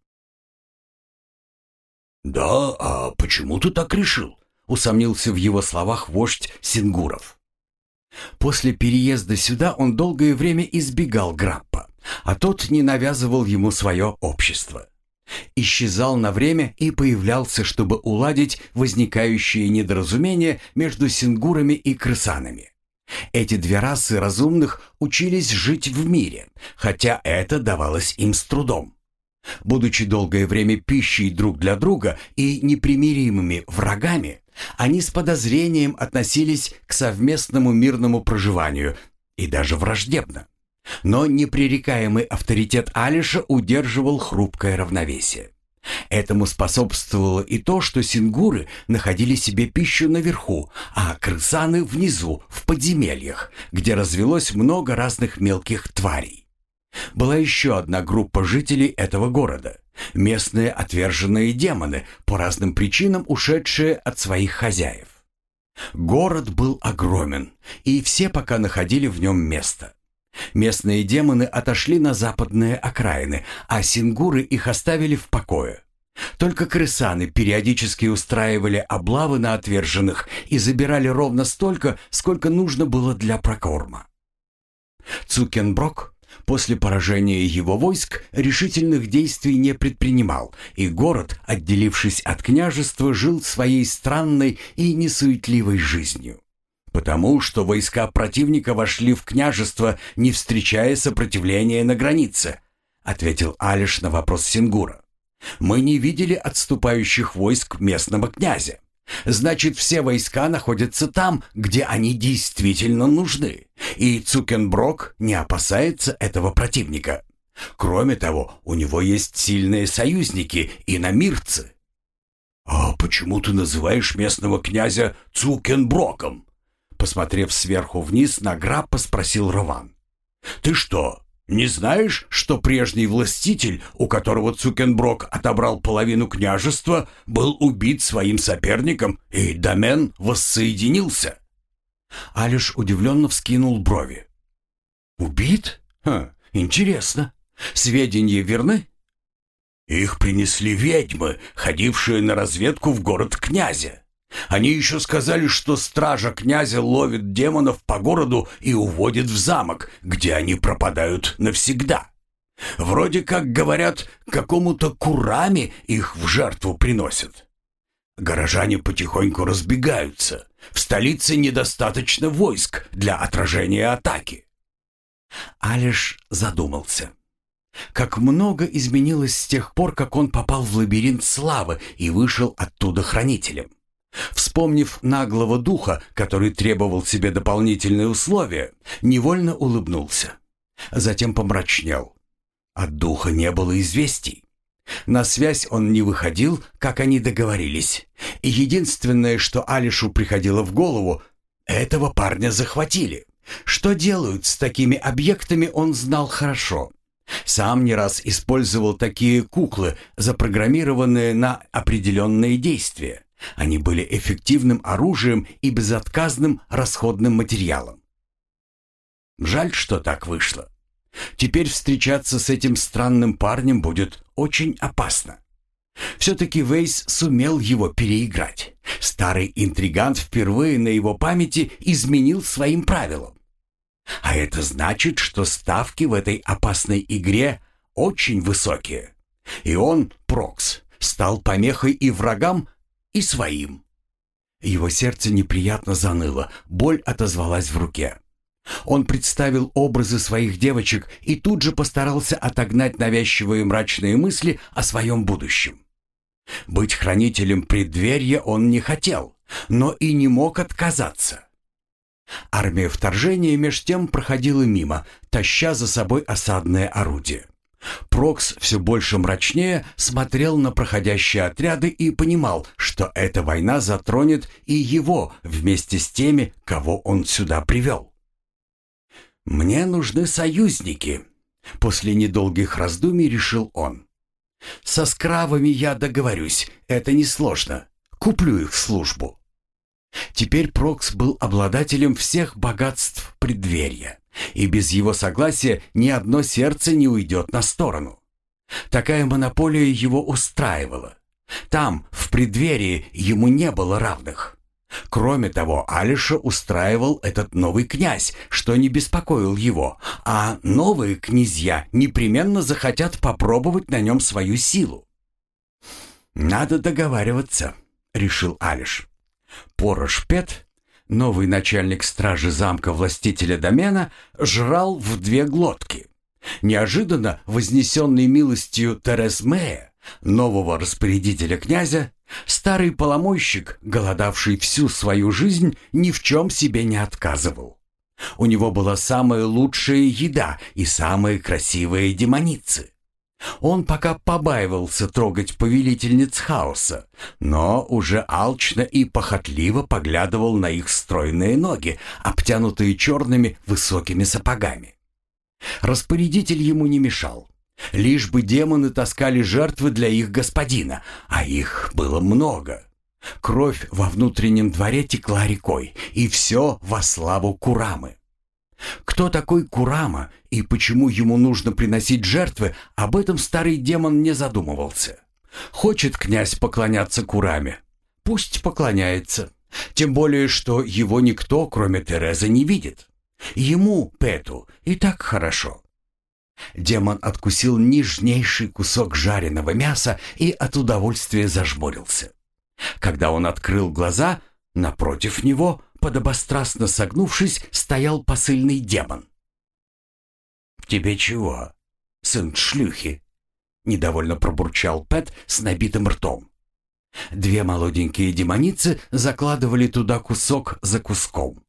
Speaker 1: «Да, а почему ты так решил?» — усомнился в его словах вождь Сингуров. После переезда сюда он долгое время избегал Граппа, а тот не навязывал ему свое общество. Исчезал на время и появлялся, чтобы уладить возникающие недоразумения между сингурами и крысанами. Эти две расы разумных учились жить в мире, хотя это давалось им с трудом. Будучи долгое время пищей друг для друга и непримиримыми врагами, они с подозрением относились к совместному мирному проживанию и даже враждебно. Но непререкаемый авторитет Алиша удерживал хрупкое равновесие. Этому способствовало и то, что сингуры находили себе пищу наверху, а крысаны внизу, в подземельях, где развелось много разных мелких тварей. Была еще одна группа жителей этого города – местные отверженные демоны, по разным причинам ушедшие от своих хозяев. Город был огромен, и все пока находили в нем место. Местные демоны отошли на западные окраины, а сингуры их оставили в покое. Только крысаны периодически устраивали облавы на отверженных и забирали ровно столько, сколько нужно было для прокорма. Цукенброк после поражения его войск решительных действий не предпринимал, и город, отделившись от княжества, жил своей странной и несуетливой жизнью. Потому что войска противника вошли в княжество, не встречая сопротивления на границе, ответил Алиш на вопрос Сингура. Мы не видели отступающих войск местного князя. Значит, все войска находятся там, где они действительно нужны, и Цукенброк не опасается этого противника. Кроме того, у него есть сильные союзники и иномирцы. «А почему ты называешь местного князя Цукенброком?» Посмотрев сверху вниз на Граппа, спросил Раван. «Ты что, не знаешь, что прежний властитель, у которого Цукенброк отобрал половину княжества, был убит своим соперником, и домен воссоединился?» Алиш удивленно вскинул брови. «Убит? Ха, интересно. Сведения верны?» «Их принесли ведьмы, ходившие на разведку в город князя. Они еще сказали, что стража князя ловит демонов по городу и уводит в замок, где они пропадают навсегда. Вроде как, говорят, какому-то Курами их в жертву приносят. Горожане потихоньку разбегаются. В столице недостаточно войск для отражения атаки». Алиш задумался. Как много изменилось с тех пор, как он попал в лабиринт славы и вышел оттуда хранителем. Вспомнив наглого духа, который требовал себе дополнительные условия, невольно улыбнулся. Затем помрачнел. От духа не было известий. На связь он не выходил, как они договорились. И единственное, что Алишу приходило в голову, этого парня захватили. Что делают с такими объектами, он знал хорошо. Сам не раз использовал такие куклы, запрограммированные на определенные действия. Они были эффективным оружием и безотказным расходным материалом. Жаль, что так вышло. Теперь встречаться с этим странным парнем будет очень опасно. Все-таки Вейс сумел его переиграть. Старый интригант впервые на его памяти изменил своим правилам. А это значит, что ставки в этой опасной игре очень высокие. И он, Прокс, стал помехой и врагам, и своим. Его сердце неприятно заныло, боль отозвалась в руке. Он представил образы своих девочек и тут же постарался отогнать навязчивые мрачные мысли о своем будущем. Быть хранителем преддверья он не хотел, но и не мог отказаться. Армия вторжения меж тем проходила мимо, таща за собой осадное орудие. Прокс все больше мрачнее смотрел на проходящие отряды и понимал, что эта война затронет и его вместе с теми, кого он сюда привел. «Мне нужны союзники», — после недолгих раздумий решил он. «Со скравами я договорюсь, это несложно. Куплю их службу». Теперь Прокс был обладателем всех богатств преддверья, и без его согласия ни одно сердце не уйдет на сторону. Такая монополия его устраивала. Там, в преддверии, ему не было равных. Кроме того, Алиша устраивал этот новый князь, что не беспокоил его, а новые князья непременно захотят попробовать на нем свою силу. «Надо договариваться», — решил Алиш. Порош Пет, новый начальник стражи замка властителя домена, жрал в две глотки. Неожиданно вознесенный милостью Терес Мэя, нового распорядителя князя, старый поломойщик, голодавший всю свою жизнь, ни в чем себе не отказывал. У него была самая лучшая еда и самые красивые демоницы. Он пока побаивался трогать повелительниц хаоса, но уже алчно и похотливо поглядывал на их стройные ноги, обтянутые черными высокими сапогами. Распорядитель ему не мешал. Лишь бы демоны таскали жертвы для их господина, а их было много. Кровь во внутреннем дворе текла рекой, и все во славу Курамы. Кто такой Курама и почему ему нужно приносить жертвы, об этом старый демон не задумывался. Хочет князь поклоняться Кураме? Пусть поклоняется. Тем более, что его никто, кроме Терезы, не видит. Ему, Пету, и так хорошо. Демон откусил нежнейший кусок жареного мяса и от удовольствия зажмурился. Когда он открыл глаза, напротив него, подобострастно согнувшись, стоял посыльный демон. «Тебе чего, сын шлюхи?» — недовольно пробурчал Пэт с набитым ртом. Две молоденькие демоницы закладывали туда кусок за куском.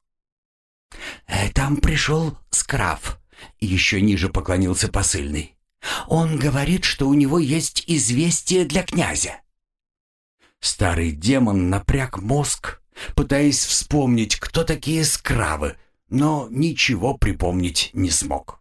Speaker 1: «Там пришел Скрав», — еще ниже поклонился посыльный. «Он говорит, что у него есть известие для князя». Старый демон напряг мозг, пытаясь вспомнить, кто такие скравы, но ничего припомнить не смог.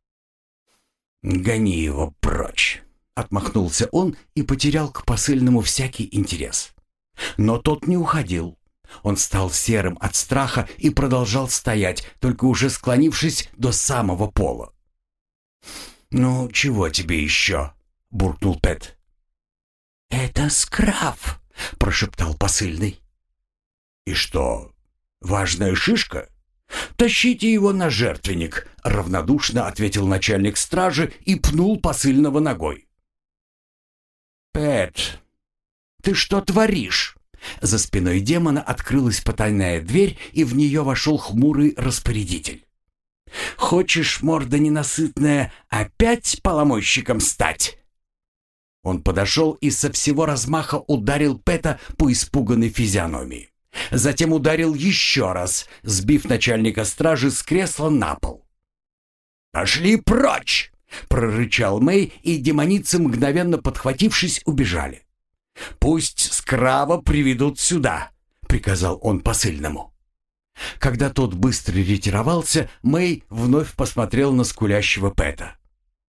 Speaker 1: «Гони его прочь», — отмахнулся он и потерял к посыльному всякий интерес. Но тот не уходил. Он стал серым от страха и продолжал стоять, только уже склонившись до самого пола. «Ну, чего тебе еще?» — буркнул Пэт. «Это Скрав», — прошептал посыльный. «И что, важная шишка? Тащите его на жертвенник», — равнодушно ответил начальник стражи и пнул посыльного ногой. «Пэт, ты что творишь?» За спиной демона открылась потайная дверь, и в нее вошел хмурый распорядитель. «Хочешь, морда ненасытная, опять поломойщиком стать?» Он подошел и со всего размаха ударил Пэта по испуганной физиономии. Затем ударил еще раз, сбив начальника стражи с кресла на пол. «Пошли прочь!» — прорычал Мэй, и демоницы, мгновенно подхватившись, убежали. «Пусть Скрава приведут сюда», — приказал он посыльному. Когда тот быстро ретировался, Мэй вновь посмотрел на скулящего Пэта.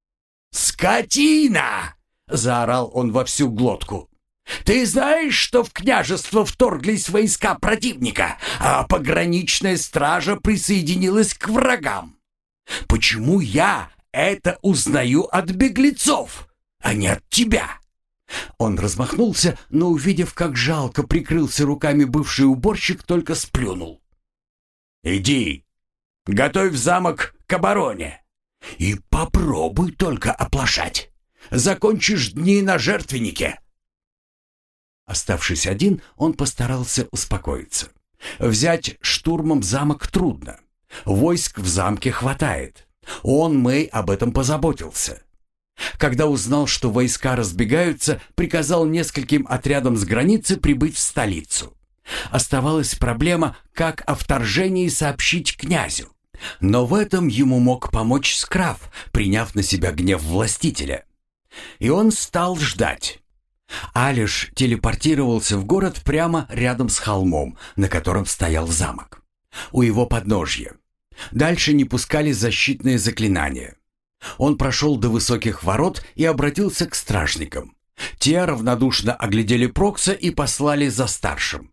Speaker 1: «Скотина!» — заорал он во всю глотку. «Ты знаешь, что в княжество вторглись войска противника, а пограничная стража присоединилась к врагам? Почему я это узнаю от беглецов, а не от тебя?» Он размахнулся, но, увидев, как жалко прикрылся руками бывший уборщик, только сплюнул. «Иди, готовь замок к обороне и попробуй только оплошать. Закончишь дни на жертвеннике». Оставшись один, он постарался успокоиться. Взять штурмом замок трудно. Войск в замке хватает. Он, Мэй, об этом позаботился. Когда узнал, что войска разбегаются, приказал нескольким отрядам с границы прибыть в столицу. Оставалась проблема, как о вторжении сообщить князю. Но в этом ему мог помочь Скрав, приняв на себя гнев властителя. И он стал ждать. Алиш телепортировался в город прямо рядом с холмом, на котором стоял замок. У его подножья. Дальше не пускали защитные заклинания. Он прошел до высоких ворот и обратился к стражникам. Те равнодушно оглядели Прокса и послали за старшим.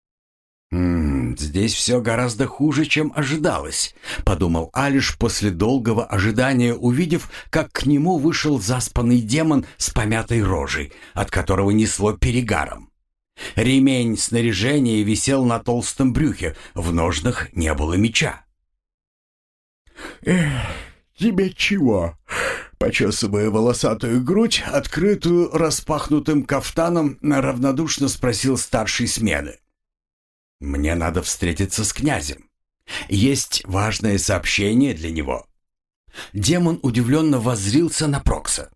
Speaker 1: «М-м, здесь все гораздо хуже, чем ожидалось», — подумал Алиш после долгого ожидания, увидев, как к нему вышел заспанный демон с помятой рожей, от которого несло перегаром. Ремень снаряжения висел на толстом брюхе, в ножнах не было меча.
Speaker 2: «Эх, тебе чего?» Почесывая волосатую грудь, открытую распахнутым кафтаном, равнодушно спросил старший смены.
Speaker 1: «Мне надо встретиться с князем. Есть важное сообщение для него». Демон удивленно воззрился на Прокса.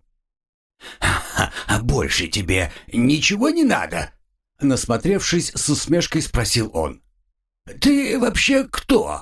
Speaker 2: «А, а больше тебе ничего не надо?»
Speaker 1: Насмотревшись, с усмешкой спросил он.
Speaker 2: «Ты вообще кто?»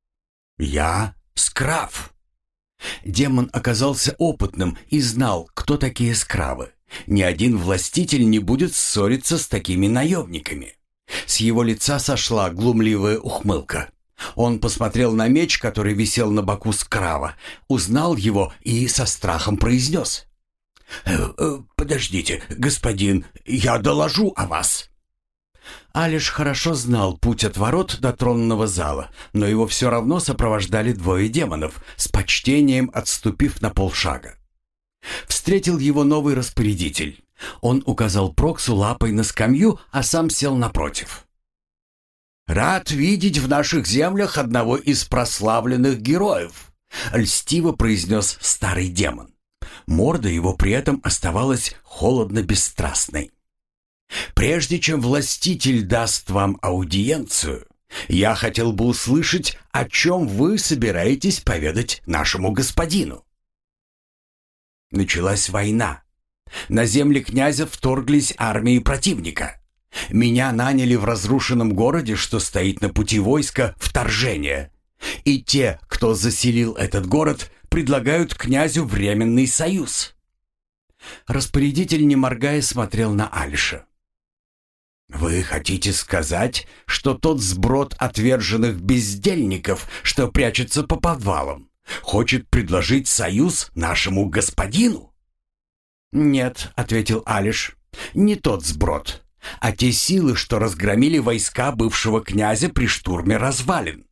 Speaker 1: «Я Скрав». Демон оказался опытным и знал, кто такие скравы. Ни один властитель не будет ссориться с такими наемниками. С его лица сошла глумливая ухмылка. Он посмотрел на меч, который висел на боку Скрава, узнал его и со страхом произнес.
Speaker 2: «Э, э, «Подождите, господин, я доложу о вас».
Speaker 1: Алиш хорошо знал путь от ворот до тронного зала, но его все равно сопровождали двое демонов, с почтением отступив на полшага. Встретил его новый распорядитель. Он указал Проксу лапой на скамью, а сам сел напротив.
Speaker 2: «Рад видеть в наших землях одного из прославленных героев», — льстиво произнес старый демон.
Speaker 1: Морда его при этом оставалась холодно-бесстрастной.
Speaker 2: «Прежде чем властитель даст вам аудиенцию, я хотел бы услышать, о чем вы собираетесь поведать нашему господину».
Speaker 1: Началась война. На земли князя вторглись армии противника. Меня наняли в разрушенном городе, что стоит на пути войска, вторжения. И те, кто заселил этот город, предлагают князю временный союз. Распорядитель, не моргая, смотрел на Алиша. «Вы хотите сказать, что тот сброд отверженных бездельников, что прячется по подвалам, хочет предложить союз нашему господину?» «Нет», — ответил Алиш, — «не тот сброд, а те силы, что разгромили войска бывшего князя при штурме развалин».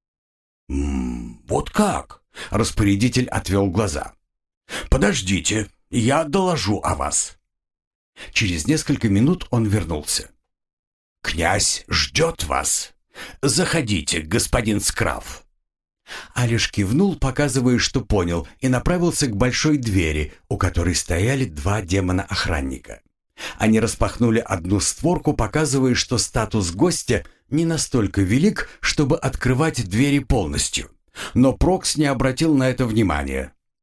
Speaker 2: «М-м, вот как?» — распорядитель отвел глаза.
Speaker 1: «Подождите, я доложу о вас». Через несколько минут он вернулся.
Speaker 2: «Князь ждет вас. Заходите, господин Скрав».
Speaker 1: Алиш кивнул, показывая, что понял, и направился к большой двери, у которой стояли два демона-охранника. Они распахнули одну створку, показывая, что статус гостя не настолько велик, чтобы открывать двери полностью. Но Прокс не обратил на это внимания.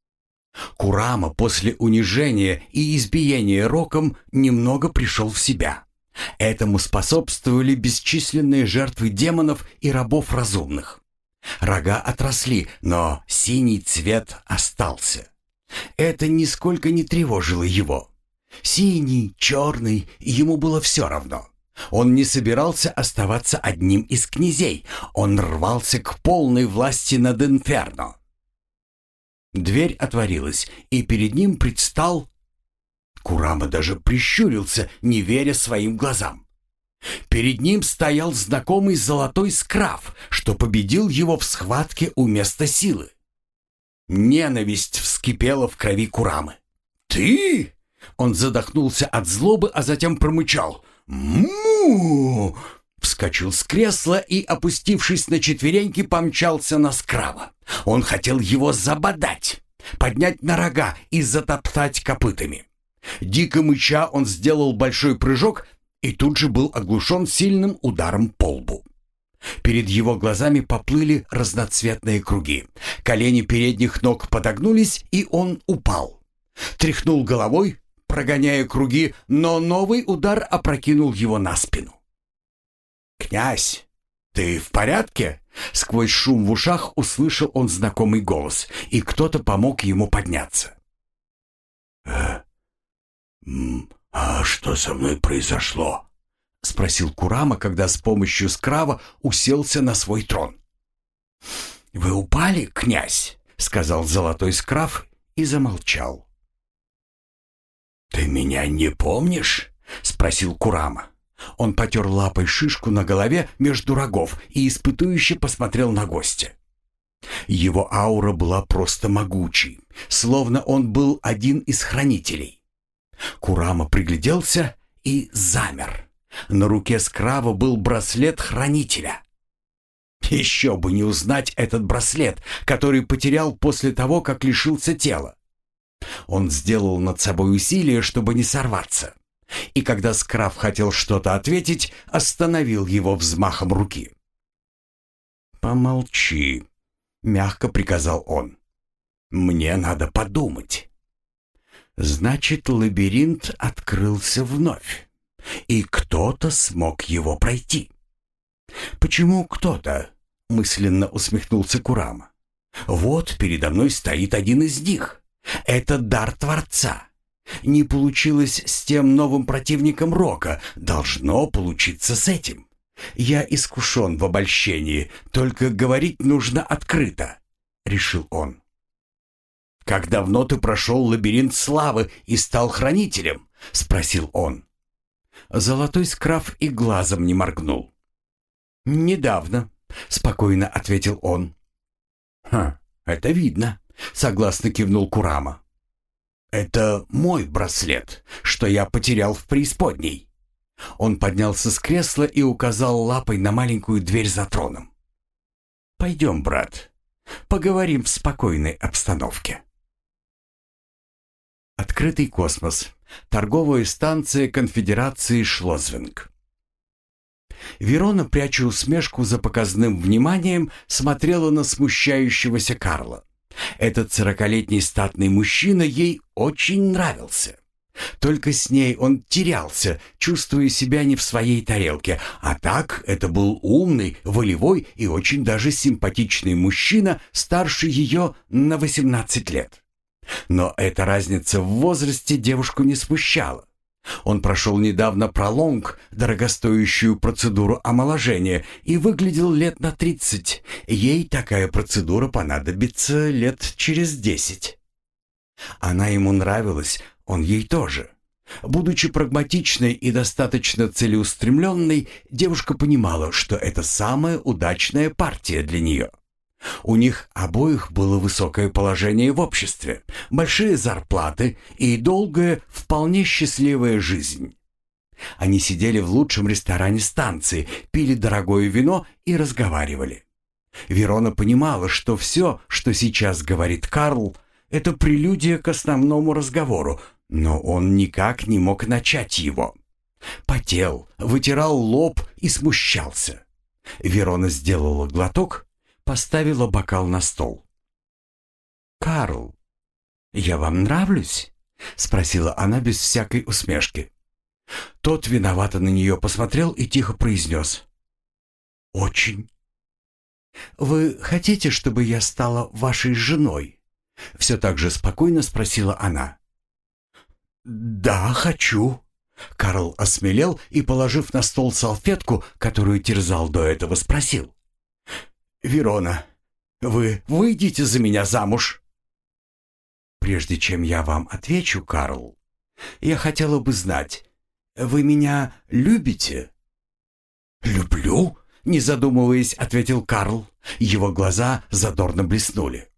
Speaker 1: Курама после унижения и избиения роком немного пришел в себя. Этому способствовали бесчисленные жертвы демонов и рабов разумных. Рога отросли, но синий цвет остался. Это нисколько не тревожило его. Синий, черный, ему было все равно. Он не собирался оставаться одним из князей. Он рвался к полной власти над Инферно. Дверь отворилась, и перед ним предстал... Курама даже прищурился, не веря своим глазам. Перед ним стоял знакомый золотой скрав, что победил его в схватке у места силы. Ненависть вскипела в крови Курамы. «Ты?» Он задохнулся от злобы, а затем промычал. «Му!» Вскочил с кресла и, опустившись на четвереньки, помчался на скрава. Он хотел его забодать, поднять на рога и затоптать копытами. Дико мыча, он сделал большой прыжок и тут же был оглушен сильным ударом по лбу. Перед его глазами поплыли разноцветные круги. Колени передних ног подогнулись, и он упал. Тряхнул головой, прогоняя круги, но новый удар опрокинул его на спину. «Князь, ты в порядке?» Сквозь шум в ушах услышал он знакомый голос, и кто-то помог ему подняться.
Speaker 2: «Э, а что со мной произошло?»
Speaker 1: — спросил Курама, когда с помощью скрава уселся на свой трон. «Вы упали, князь?» — сказал золотой скрав и замолчал.
Speaker 2: «Ты меня не помнишь?» — спросил Курама.
Speaker 1: Он потер лапой шишку на голове между рогов и испытующе посмотрел на гостя. Его аура была просто могучей, словно он был один из хранителей. Курама пригляделся и замер. На руке скрава был браслет хранителя. Еще бы не узнать этот браслет, который потерял после того, как лишился тела. Он сделал над собой усилие, чтобы не сорваться. И когда скрав хотел что-то ответить, остановил его взмахом руки. «Помолчи», — мягко приказал он. «Мне надо подумать». Значит, лабиринт открылся вновь, и кто-то смог его пройти. «Почему кто-то?» — мысленно усмехнулся Курама. «Вот передо мной стоит один из них. Это дар Творца. Не получилось с тем новым противником Рока, должно получиться с этим. Я искушен в обольщении, только говорить нужно открыто», — решил он. «Как давно ты прошел лабиринт славы и стал хранителем?» — спросил он. Золотой скрав и глазом не моргнул. «Недавно», — спокойно ответил он. «Ха, это видно», — согласно кивнул Курама. «Это мой браслет, что я потерял в преисподней». Он поднялся с кресла и указал лапой на маленькую дверь за троном. «Пойдем, брат, поговорим в спокойной обстановке». Открытый космос. Торговая станция Конфедерации Шлозвинг. Верона, пряча усмешку за показным вниманием, смотрела на смущающегося Карла. Этот сорокалетний статный мужчина ей очень нравился. Только с ней он терялся, чувствуя себя не в своей тарелке. А так это был умный, волевой и очень даже симпатичный мужчина, старше ее на восемнадцать лет. Но эта разница в возрасте девушку не смущала. Он прошел недавно пролонг, дорогостоящую процедуру омоложения, и выглядел лет на тридцать. Ей такая процедура понадобится лет через десять. Она ему нравилась, он ей тоже. Будучи прагматичной и достаточно целеустремленной, девушка понимала, что это самая удачная партия для нее. У них обоих было высокое положение в обществе, большие зарплаты и долгая, вполне счастливая жизнь. Они сидели в лучшем ресторане станции, пили дорогое вино и разговаривали. Верона понимала, что все, что сейчас говорит Карл, это прелюдия к основному разговору, но он никак не мог начать его. Потел, вытирал лоб и смущался. Верона сделала глоток, поставила бокал на стол. «Карл, «Я вам нравлюсь?» — спросила она без всякой усмешки. Тот виновато на нее посмотрел и тихо произнес: «Очень». «Вы хотите, чтобы я стала вашей женой?» — все так же спокойно спросила она. «Да, хочу». Карл осмелел и, положив на стол салфетку, которую терзал до этого, спросил: «Верона, вы выйдете за меня замуж?» «Прежде чем я вам отвечу, Карл, я хотела бы знать, вы меня любите?» «Люблю?» — не задумываясь, ответил Карл. Его глаза задорно блеснули.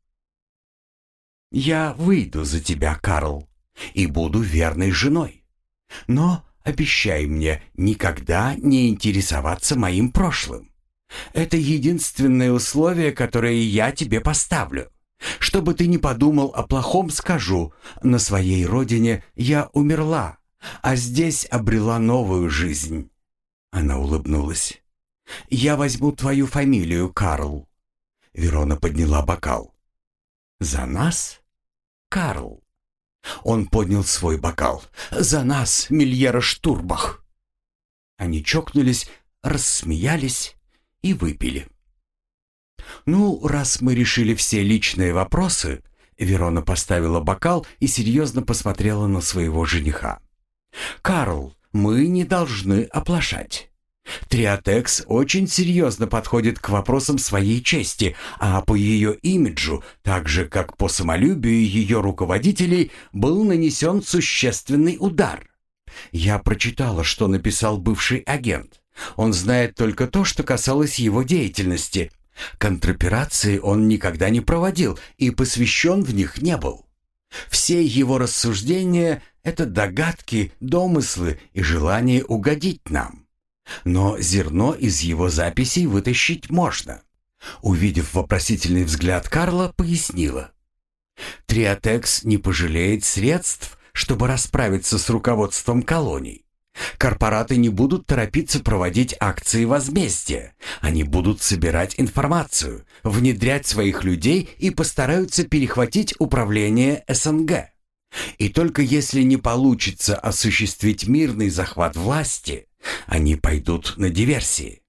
Speaker 1: «Я выйду за тебя, Карл, и буду верной женой. Но обещай мне никогда не интересоваться моим прошлым. Это единственное условие, которое я тебе поставлю. Чтобы ты не подумал о плохом, скажу: на своей родине я умерла, а здесь обрела новую жизнь». Она улыбнулась. «Я возьму твою фамилию, Карл». Верона подняла бокал. «За нас, Карл?» Он поднял свой бокал. «За нас, Мильера Штурбах!» Они чокнулись, рассмеялись и выпили. «Ну, раз мы решили все личные вопросы...» Верона поставила бокал и серьезно посмотрела на своего жениха. «Карл, мы не должны оплошать. Триотекс очень серьезно подходит к вопросам своей чести, а по ее имиджу, так же как по самолюбию ее руководителей, был нанесен существенный удар. Я прочитала, что написал бывший агент. Он знает только то, что касалось его деятельности. Контроперации он никогда не проводил и посвящен в них не был. Все его рассуждения — это догадки, домыслы и желание угодить нам. Но зерно из его записей вытащить можно». Увидев вопросительный взгляд Карла, пояснила: «Триотекс не пожалеет средств, чтобы расправиться с руководством колоний. Корпораты не будут торопиться проводить акции возмездия. Они будут собирать информацию, внедрять своих людей и постараются перехватить управление СНГ. И только если не получится осуществить мирный захват власти, они пойдут на диверсии.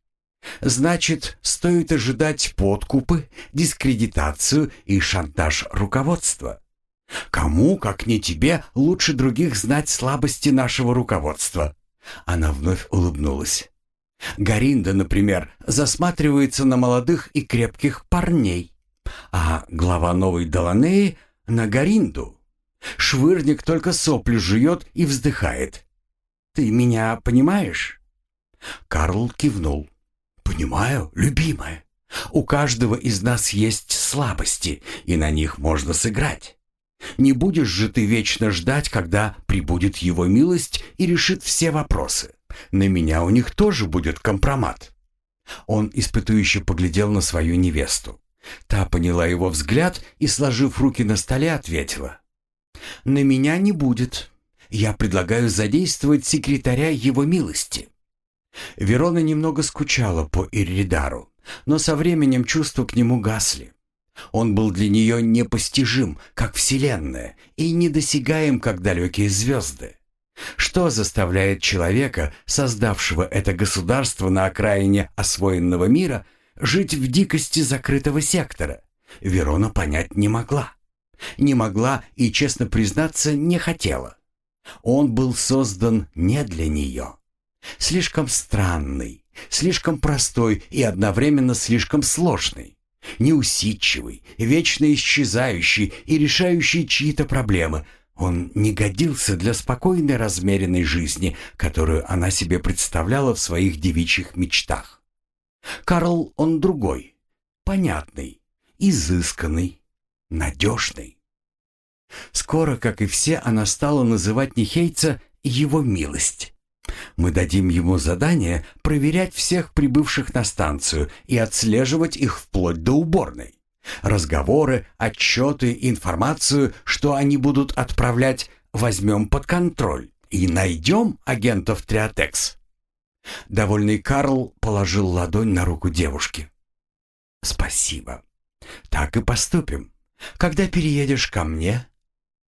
Speaker 1: Значит, стоит ожидать подкупы, дискредитацию и шантаж руководства. Кому, как не тебе, лучше других знать слабости нашего руководства?» Она вновь улыбнулась. «Гаринда, например, засматривается на молодых и крепких парней, а глава новой Доланеи — на Гаринду. Швырник только сопли жует и вздыхает. Ты меня понимаешь?» Карл кивнул. «Понимаю, любимая. У каждого из нас есть слабости, и на них можно сыграть. Не будешь же ты вечно ждать, когда прибудет его милость и решит все вопросы. На меня у них тоже будет компромат». Он испытующе поглядел на свою невесту. Та поняла его взгляд и, сложив руки на столе, ответила: «На меня не будет. Я предлагаю задействовать секретаря его милости». Верона немного скучала по Ирридару, но со временем чувства к нему гасли. Он был для нее непостижим, как вселенная, и недосягаем, как далекие звезды. Что заставляет человека, создавшего это государство на окраине освоенного мира, жить в дикости закрытого сектора, Верона понять не могла. Не могла и, честно признаться, не хотела. Он был создан не для нее. Слишком странный, слишком простой и одновременно слишком сложный. Неусидчивый, вечно исчезающий и решающий чьи-то проблемы. Он не годился для спокойной, размеренной жизни, которую она себе представляла в своих девичьих мечтах. Карл он другой, понятный, изысканный, надежный. Скоро, как и все, она стала называть Нихейца «его милость». Мы дадим ему задание проверять всех прибывших на станцию и отслеживать их вплоть до уборной. Разговоры, отчеты, информацию, что они будут отправлять, возьмем под контроль и найдем агентов Триотекс. Довольный Карл положил ладонь на руку девушки. «Спасибо. Так и поступим. Когда переедешь ко мне?»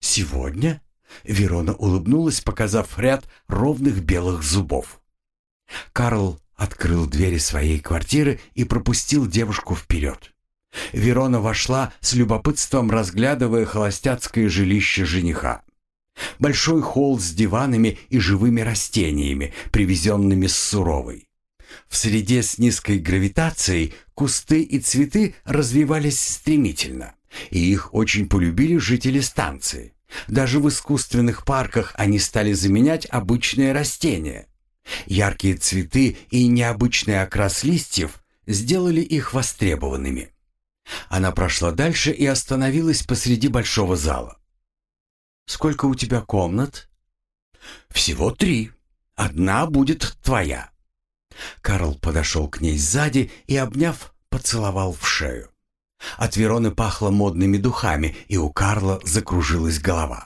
Speaker 1: «Сегодня?» — Верона улыбнулась, показав ряд ровных белых зубов. Карл открыл двери своей квартиры и пропустил девушку вперед. Верона вошла с любопытством, разглядывая холостяцкое жилище жениха. Большой холл с диванами и живыми растениями, привезенными с Суровой. В среде с низкой гравитацией кусты и цветы развивались стремительно, и их очень полюбили жители станции. Даже в искусственных парках они стали заменять обычные растения. Яркие цветы и необычный окрас листьев сделали их востребованными. Она прошла дальше и остановилась посреди большого зала. «Сколько у тебя комнат?» «Всего три. Одна будет твоя». Карл подошел к ней сзади и, обняв, поцеловал в шею. От Вероны пахло модными духами, и у Карла закружилась голова.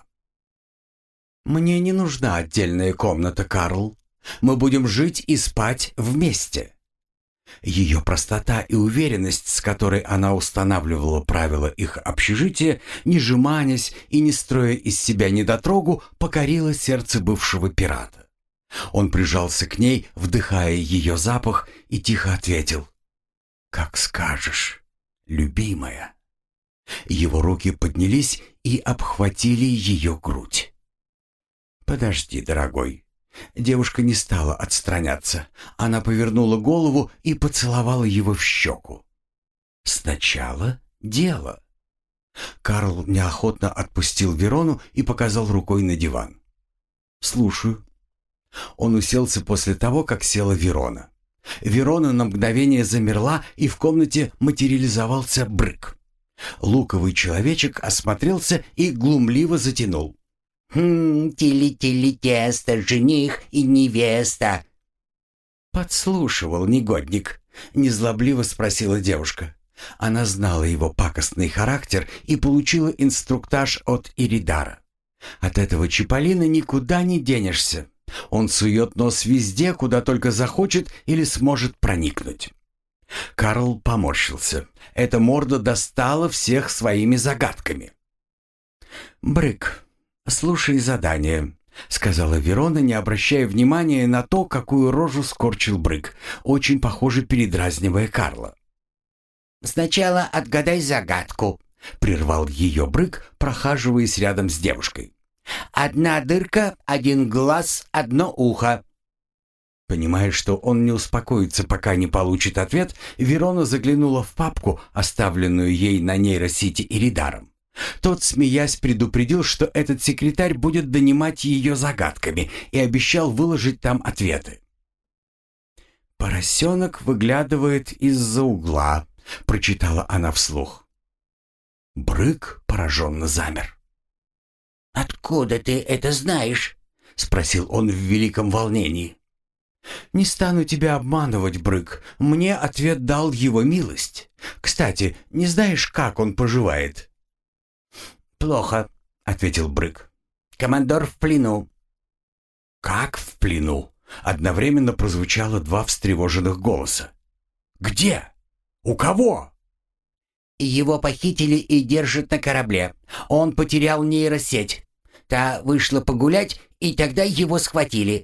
Speaker 1: «Мне не нужна отдельная комната, Карл. Мы будем жить и спать вместе». Ее простота и уверенность, с которой она устанавливала правила их общежития, не жеманясь и не строя из себя недотрогу, покорила сердце бывшего пирата. Он прижался к ней, вдыхая ее запах, и тихо ответил: «Как скажешь, любимая». Его руки поднялись и обхватили ее грудь. «Подожди, дорогой». Девушка не стала отстраняться. Она повернула голову и поцеловала его в щеку. «Сначала дело». Карл неохотно отпустил Верону и показал рукой на диван. «Слушаю». Он уселся после того, как села Верона. Верона на мгновение замерла, и в комнате материализовался Брык. Луковый человечек осмотрелся и глумливо затянул. «Хм, тили-тили-тесто, жених и невеста». «Подслушивал, негодник?» — незлобливо спросила девушка. Она знала его пакостный характер и получила инструктаж от Иридара. От этого Чиполлино никуда не денешься. Он сует нос везде, куда только захочет или сможет проникнуть. Карл поморщился. Эта морда достала всех своими загадками. «Брык, слушай задание», — сказала Верона, не обращая внимания на то, какую рожу скорчил Брык, очень похоже передразнивая Карла. «Сначала отгадай загадку», — прервал ее Брык, прохаживаясь рядом с девушкой. «Одна дырка, один глаз, одно ухо». Понимая, что он не успокоится, пока не получит ответ, Верона заглянула в папку, оставленную ей на нейросети Иридаром. Тот, смеясь, предупредил, что этот секретарь будет донимать ее загадками, и обещал выложить там ответы. «Поросенок выглядывает из-за угла», — прочитала она вслух. Брык пораженно замер. «Откуда ты это знаешь?» — спросил он в великом волнении. «Не стану тебя обманывать, Брык. Мне ответ дал его милость. Кстати, не знаешь, как он поживает?» «Плохо», — ответил Брык. «Командор в плену». «Как в плену?» — одновременно прозвучало два встревоженных голоса. «Где? У кого?» «Его похитили и держат на корабле. Он потерял нейросеть. Та вышла погулять, и тогда его схватили».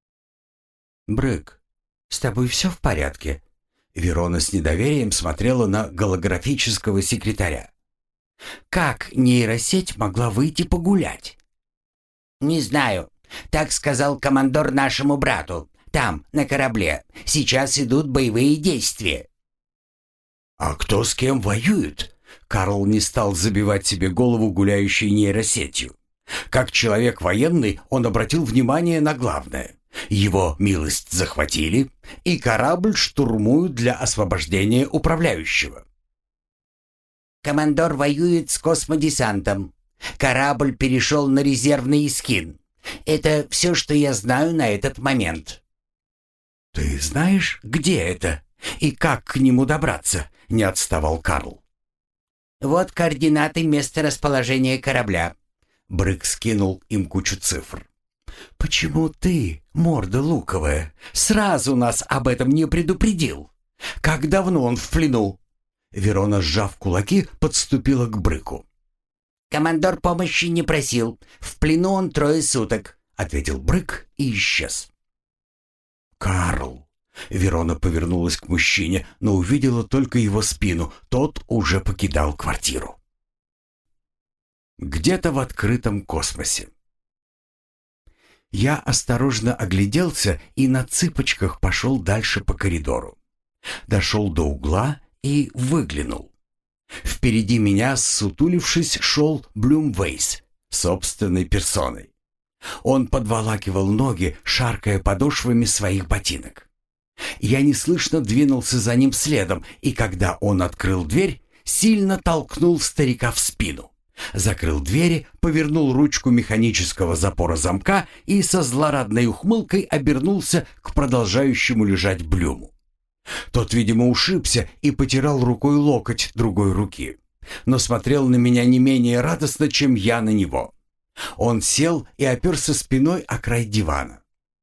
Speaker 1: «Брык, с тобой все в порядке?» Верона с недоверием смотрела на голографического секретаря. «Как нейросеть могла выйти погулять?» «Не знаю. Так сказал командор нашему брату. Там, на корабле. Сейчас идут боевые действия». «А кто с кем воюет?» Карл не стал забивать себе голову гуляющей нейросетью. Как человек военный, он обратил внимание на главное. Его милость захватили, и корабль штурмуют для освобождения управляющего. «Командор воюет с космодесантом. Корабль перешел на резервный эскин. Это все, что я знаю на этот момент». «Ты знаешь, где это и как к нему добраться?» — не отставал Карл. «Вот координаты месторасположения корабля». Брык скинул им кучу цифр. «Почему ты, морда луковая, сразу нас об этом не предупредил? Как давно он в плену?» Верона, сжав кулаки, подступила к Брыку.
Speaker 2: «Командор помощи не просил. В плену он трое суток», — ответил Брык и исчез.
Speaker 1: «Карл!» Верона повернулась к мужчине, но увидела только его спину. Тот уже покидал квартиру. Где-то в открытом космосе. Я осторожно огляделся и на цыпочках пошел дальше по коридору. Дошел до угла и выглянул. Впереди меня, ссутулившись, шел Блюмвейс собственной персоной. Он подволакивал ноги, шаркая подошвами своих ботинок. Я неслышно двинулся за ним следом, и когда он открыл дверь, сильно толкнул старика в спину. Закрыл двери, повернул ручку механического запора замка и со злорадной ухмылкой обернулся к продолжающему лежать Блюму. Тот, видимо, ушибся и потирал рукой локоть другой руки, но смотрел на меня не менее радостно, чем я на него. Он сел и оперся спиной о край дивана.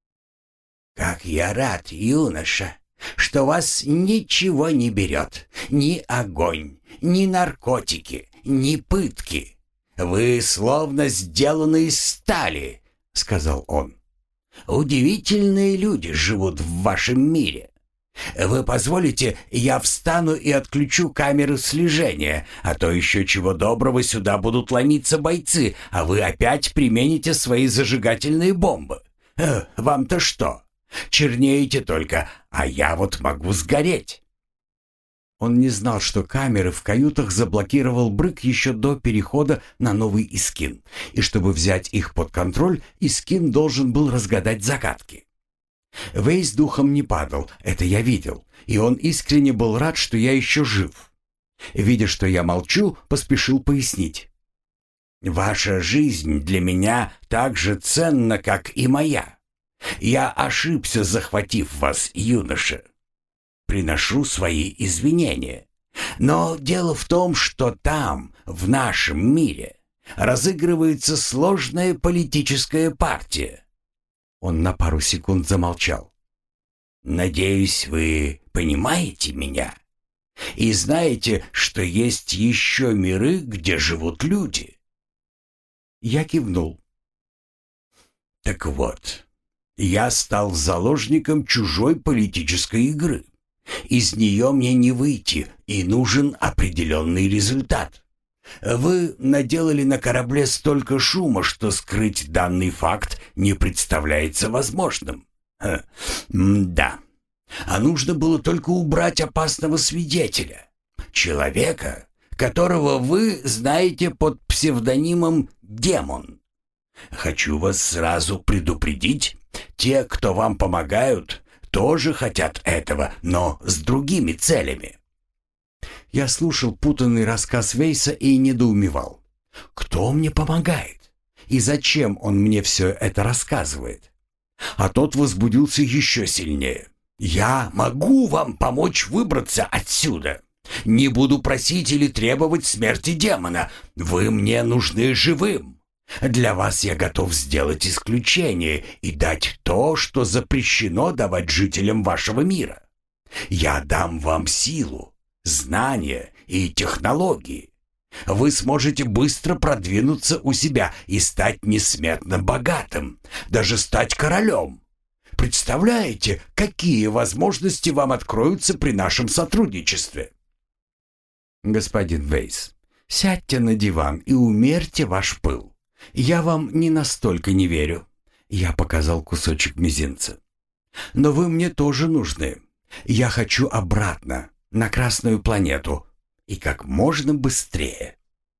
Speaker 2: «Как я рад, юноша, что вас ничего не берет. Ни огонь, ни наркотики, ни пытки. Вы словно сделаны из стали», — сказал он. «Удивительные люди живут в вашем мире. Вы позволите, я встану и отключу камеры слежения, а то еще чего доброго сюда будут ломиться бойцы, а вы опять примените свои зажигательные бомбы. Э, вам-то что? Чернеете только, а я вот могу сгореть».
Speaker 1: Он не знал, что камеры в каютах заблокировал Брык еще до перехода на новый Искин, и чтобы взять их под контроль, Искин должен был разгадать загадки. Вейс духом не падал, это я видел, и он искренне был рад, что я еще жив. Видя, что я молчу, поспешил пояснить.
Speaker 2: «Ваша жизнь для меня так же ценна, как и моя. Я ошибся, захватив вас, юноша. Приношу свои извинения. Но дело в том, что там, в нашем мире, разыгрывается сложная политическая партия».
Speaker 1: Он на пару секунд замолчал.
Speaker 2: «Надеюсь, вы понимаете меня и знаете, что есть еще миры, где живут люди».
Speaker 1: Я кивнул.
Speaker 2: «Так вот, я стал заложником чужой политической игры. Из нее мне не выйти, и нужен определенный результат. Вы наделали на корабле столько шума, что скрыть данный факт не представляется возможным. Ха, да. А нужно было только убрать опасного свидетеля. Человека, которого вы знаете под псевдонимом «Демон». Хочу вас сразу предупредить, те, кто вам помогают, тоже хотят этого, но с другими целями».
Speaker 1: Я слушал путанный рассказ Вейса и недоумевал. Кто мне помогает? И зачем он мне все это рассказывает? А тот возбудился еще сильнее.
Speaker 2: «Я могу вам помочь выбраться отсюда. Не буду просить или требовать смерти демона. Вы мне нужны живым. Для вас я готов сделать исключение и дать то, что запрещено давать жителям вашего мира. Я дам вам силу, знания и технологии. Вы сможете быстро продвинуться у себя и стать несметно богатым, даже стать королем. Представляете, какие возможности вам откроются при нашем сотрудничестве?»
Speaker 1: «Господин Вейс, сядьте на диван и умерьте ваш пыл. Я вам не настолько не верю». Я показал кусочек мизинца. «Но вы мне тоже нужны. Я хочу обратно, на Красную планету, и как можно быстрее».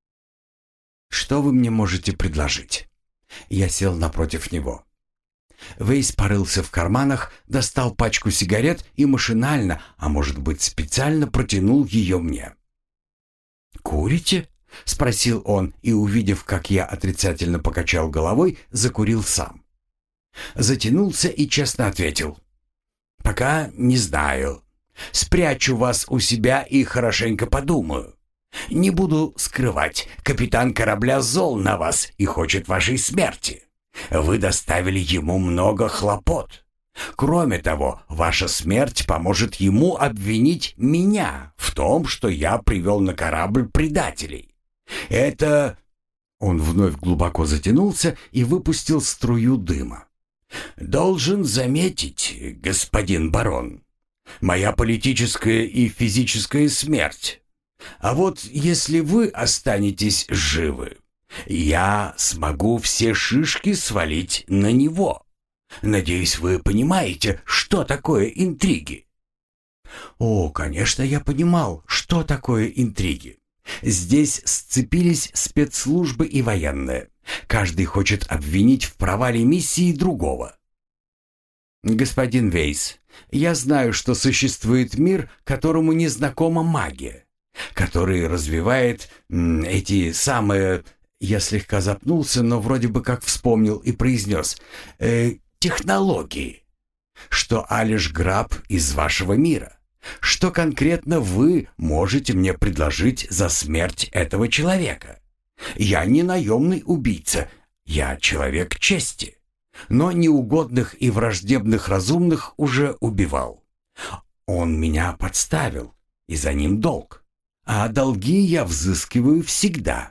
Speaker 1: «Что вы мне можете предложить?» Я сел напротив него. Вейс порылся в карманах, достал пачку сигарет и машинально, а может быть специально, протянул ее мне. «Курите?» — спросил он, и, увидев, как я отрицательно покачал головой, закурил сам. Затянулся и честно ответил. «Пока не знаю. Спрячу вас у себя и хорошенько подумаю. Не буду скрывать, капитан корабля зол на вас и хочет вашей смерти. Вы доставили ему много хлопот. Кроме того, ваша смерть поможет ему обвинить меня в том, что я привел на корабль предателей. Это Он вновь глубоко затянулся и выпустил струю дыма.
Speaker 2: «Должен заметить, господин барон, моя политическая и физическая смерть. А вот если вы останетесь живы, я смогу все шишки свалить на него. Надеюсь, вы понимаете, что такое интриги?»
Speaker 1: О, конечно, я понимал, что такое интриги. Здесь сцепились спецслужбы и военные. Каждый хочет обвинить в провале миссии другого. Господин Вейс, я знаю, что существует мир, которому не знакома магия, который развивает м, эти самые... Я слегка запнулся, но вроде бы как вспомнил и произнес э, «технологии». Что Алиш Граб из вашего мира? Что конкретно вы можете мне предложить за смерть этого человека? Я не наемный убийца, я человек чести, но неугодных и враждебных разумных уже убивал. Он меня подставил, и за ним долг, а долги я взыскиваю всегда.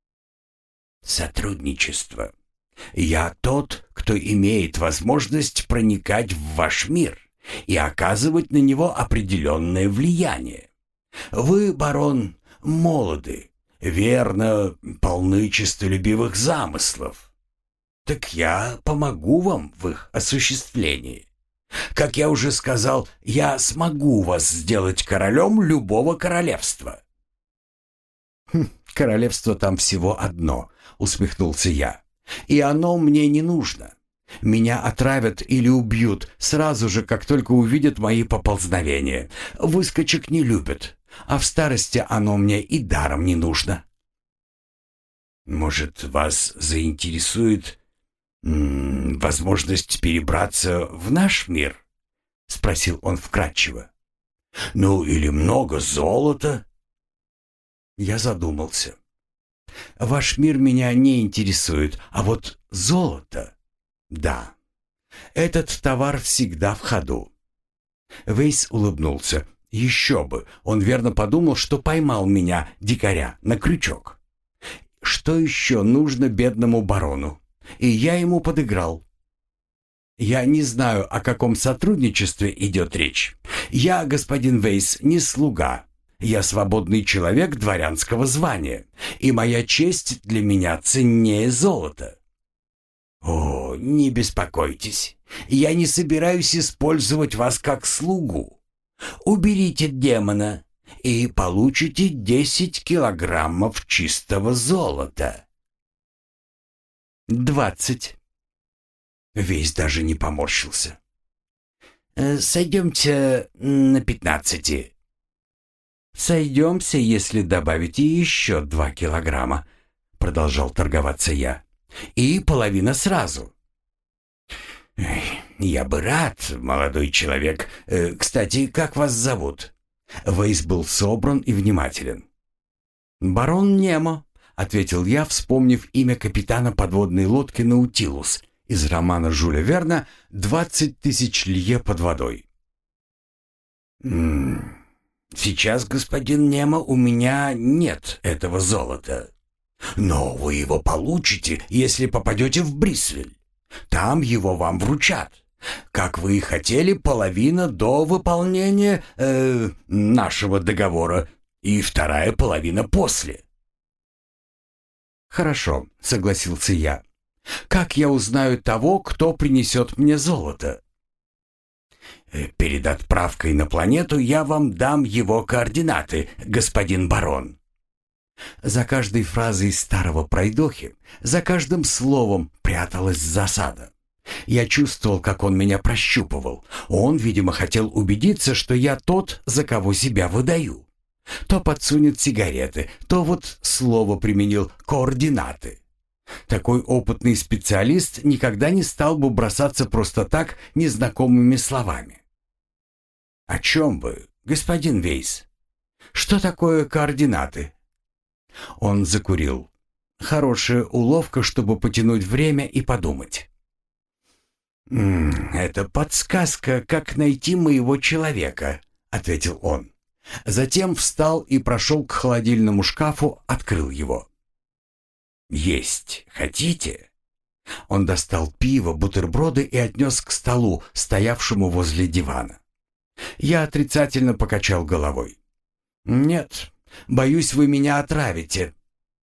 Speaker 2: Сотрудничество. Я тот, кто имеет возможность проникать в ваш мир и оказывать на него определенное влияние. Вы, барон, молоды, верно, полны честолюбивых замыслов. Так я помогу вам в их осуществлении. Как я уже сказал, я смогу вас сделать королем любого королевства».
Speaker 1: Хм, «Королевство там всего одно», — усмехнулся я. «И оно мне не нужно. Меня отравят или убьют сразу же, как только увидят мои поползновения. Выскочек не любят, а в старости оно мне и даром не нужно».
Speaker 2: «Может, вас заинтересует м -м, возможность перебраться в наш мир?» — спросил он вкратчиво. «Ну, или много золота?»
Speaker 1: Я задумался. «Ваш мир меня не интересует, а вот золото — да. Этот товар всегда в ходу». Вейс улыбнулся. Еще бы, он верно подумал, что поймал меня, дикаря, на крючок. Что еще нужно бедному барону? И я ему подыграл. «Я не знаю, о каком сотрудничестве идет речь. Я, господин Вейс, не слуга. Я свободный человек дворянского звания, и моя честь для меня ценнее золота».
Speaker 2: «О, не беспокойтесь, я не собираюсь использовать вас как слугу. Уберите демона и получите десять килограммов чистого золота».
Speaker 1: «Двадцать». Весь даже не поморщился.
Speaker 2: «Сойдемте на пятнадцати».
Speaker 1: «Сойдемся, если добавите еще два килограмма», — продолжал торговаться я. «И половина сразу».
Speaker 2: «Я бы рад, молодой человек. Кстати, как вас зовут?»
Speaker 1: Вейс был собран и внимателен. «Барон Немо», — ответил я, вспомнив имя капитана подводной лодки «Наутилус» из романа Жюля Верна «Двадцать тысяч лье под водой».
Speaker 2: «М-м, сейчас, господин Немо, у меня нет этого золота. Но вы его получите, если попадете в Брисвель. Там его вам вручат. Как вы и хотели, половина до выполнения э, нашего договора и вторая половина после».
Speaker 1: «Хорошо», — согласился я. «Как я узнаю того, кто принесет мне золото?»
Speaker 2: «Перед отправкой на планету я вам дам его координаты, господин барон».
Speaker 1: За каждой фразой старого пройдохи, за каждым словом пряталась засада. Я чувствовал, как он меня прощупывал. Он, видимо, хотел убедиться, что я тот, за кого себя выдаю. То подсунет сигареты, то вот слово применил «координаты». Такой опытный специалист никогда не стал бы бросаться просто так незнакомыми словами. «О чем вы, господин Вейс? Что такое координаты?» Он закурил. Хорошая уловка, чтобы потянуть время и подумать. «М -м, «Это подсказка, как найти моего человека», — ответил он. Затем встал и прошел к холодильному шкафу, открыл его.
Speaker 2: Есть хотите?» Он достал пиво, бутерброды и отнес к столу, стоявшему возле дивана. Я отрицательно покачал головой. «Нет, боюсь, вы меня отравите».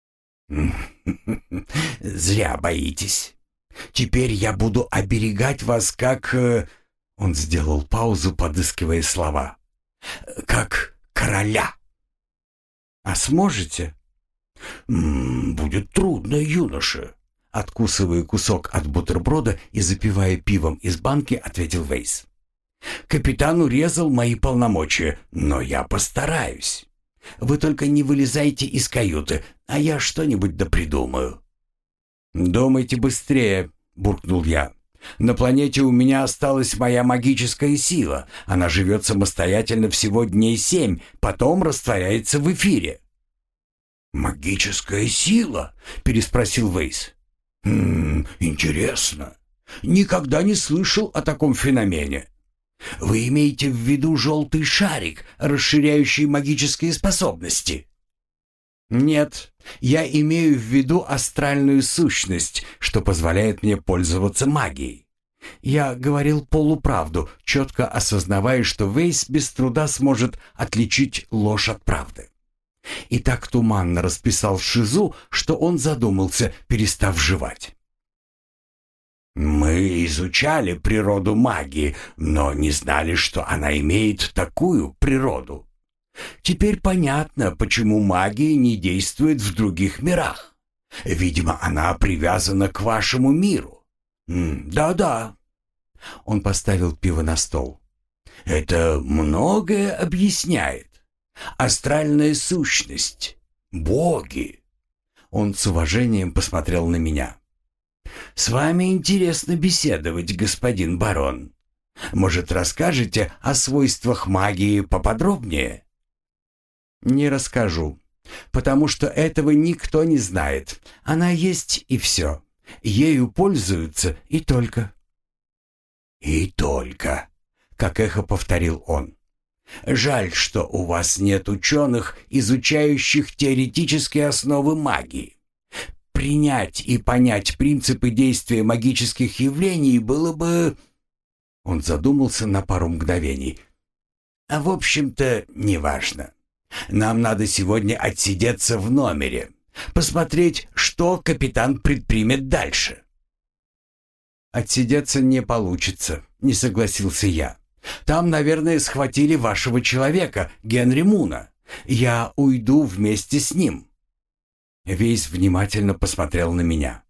Speaker 2: «Зря боитесь. Теперь я буду оберегать вас как...» Он сделал паузу, подыскивая слова. «Как короля». «А сможете?» «Будет трудно, юноша». Откусывая кусок от бутерброда и запивая пивом из банки, ответил Вейс. «Капитан урезал мои полномочия, но я постараюсь. Вы только не вылезайте из каюты, а я что-нибудь допридумаю». «Думайте быстрее», — буркнул я. «На планете у меня осталась моя магическая сила. Она живет самостоятельно всего дней семь, потом растворяется в эфире». «Магическая сила?» — переспросил Вейс. «Хм, интересно. Никогда не слышал о таком феномене. Вы имеете в виду желтый шарик, расширяющий магические способности?» «Нет, я имею в виду астральную сущность, что позволяет мне пользоваться магией». Я говорил полуправду, четко осознавая, что Вейс без труда сможет отличить ложь от правды. И так туманно расписал Шизу, что он задумался, перестав жевать. «Мы изучали природу магии, но не знали, что она имеет такую природу. Теперь понятно, почему магия не действует в других мирах. Видимо, она привязана к вашему миру. Да-да». Он поставил пиво на стол. «Это многое объясняет. Астральная сущность, боги». Он с уважением посмотрел на меня. «С вами интересно беседовать, господин барон. Может, расскажете о свойствах магии поподробнее?» «Не расскажу, потому что этого никто не знает. Она есть и все. Ею пользуются и только». «И только», — как эхо повторил он. «Жаль, что у вас нет ученых, изучающих теоретические основы магии. Принять и понять принципы действия магических явлений было бы...» Он задумался на пару мгновений. «А в общем-то, неважно. Нам надо сегодня отсидеться в номере, посмотреть, что капитан предпримет дальше». «Отсидеться не получится», — не согласился я. «Там, наверное, схватили вашего человека, Генри Муна. Я уйду вместе с ним». Вейс внимательно посмотрел на меня.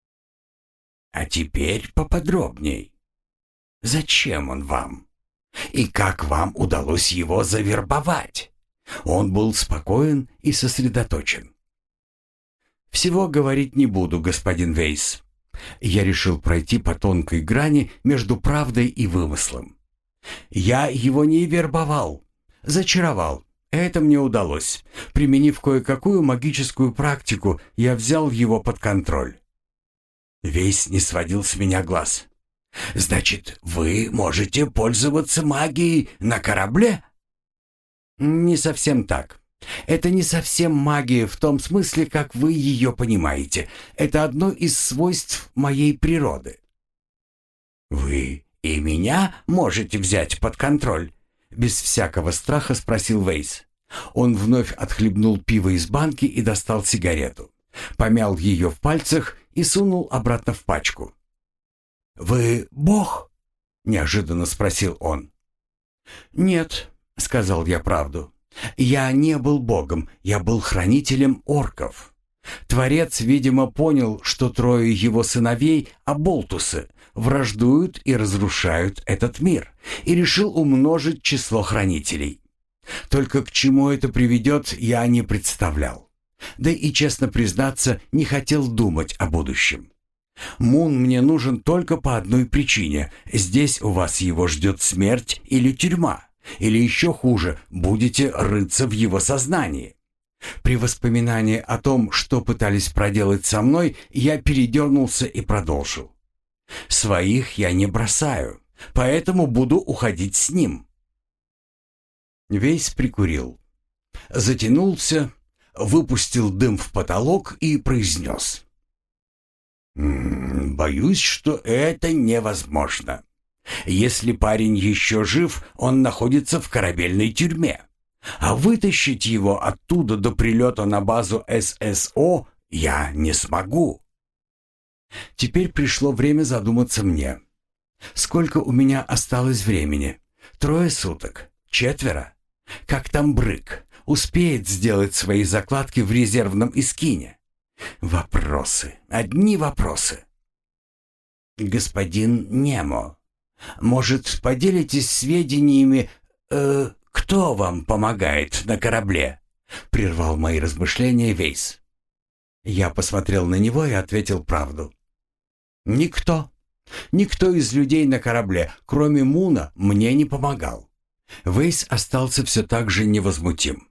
Speaker 2: «А теперь поподробней. Зачем он вам? И как вам удалось его завербовать?» Он был спокоен и сосредоточен. «Всего говорить не буду, господин Вейс. Я решил пройти по тонкой грани между правдой и вымыслом. Я его не вербовал, зачаровал. Это мне удалось. Применив кое-какую магическую практику, я взял его под контроль». Вейс не сводил с меня глаз. «Значит, вы можете пользоваться магией на корабле?» «Не совсем так. Это не совсем магия в том смысле, как вы ее понимаете. Это одно из свойств моей природы». «Вы и меня можете взять под контроль?» Без всякого страха спросил Вейс. Он вновь отхлебнул пиво из банки и достал сигарету. Помял ее в пальцах и сунул обратно в пачку. «Вы бог?» — неожиданно спросил он. «Нет», — сказал я правду. «Я не был богом, я был хранителем орков. Творец, видимо, понял, что трое его сыновей, оболтусы, враждуют и разрушают этот мир, и решил умножить число хранителей. Только к чему это приведет, я не представлял. Да и, честно признаться, не хотел думать о будущем. Мун мне нужен только по одной причине. Здесь у вас его ждет смерть или тюрьма. Или еще хуже, будете рыться в его сознании. При воспоминании о том, что пытались проделать со мной, я передернулся и продолжил. Своих я не бросаю, поэтому буду уходить с ним». Вейс прикурил. Затянулся, выпустил дым в потолок и произнес. М, «Боюсь, что это невозможно. Если парень еще жив, он находится в корабельной тюрьме. А вытащить его оттуда до прилета на базу эс эс о я не смогу».
Speaker 1: Теперь пришло время задуматься мне. Сколько у меня осталось времени? Трое суток? Четверо? Как там Брык? Успеет сделать свои закладки в резервном Искине? Вопросы. Одни вопросы. «Господин Немо, может, поделитесь сведениями, э, кто вам помогает на корабле?» — прервал мои размышления Вейс. Я посмотрел на него и ответил правду. «Никто. Никто из людей на корабле, кроме Муна, мне не помогал». Вейс остался все так же невозмутим.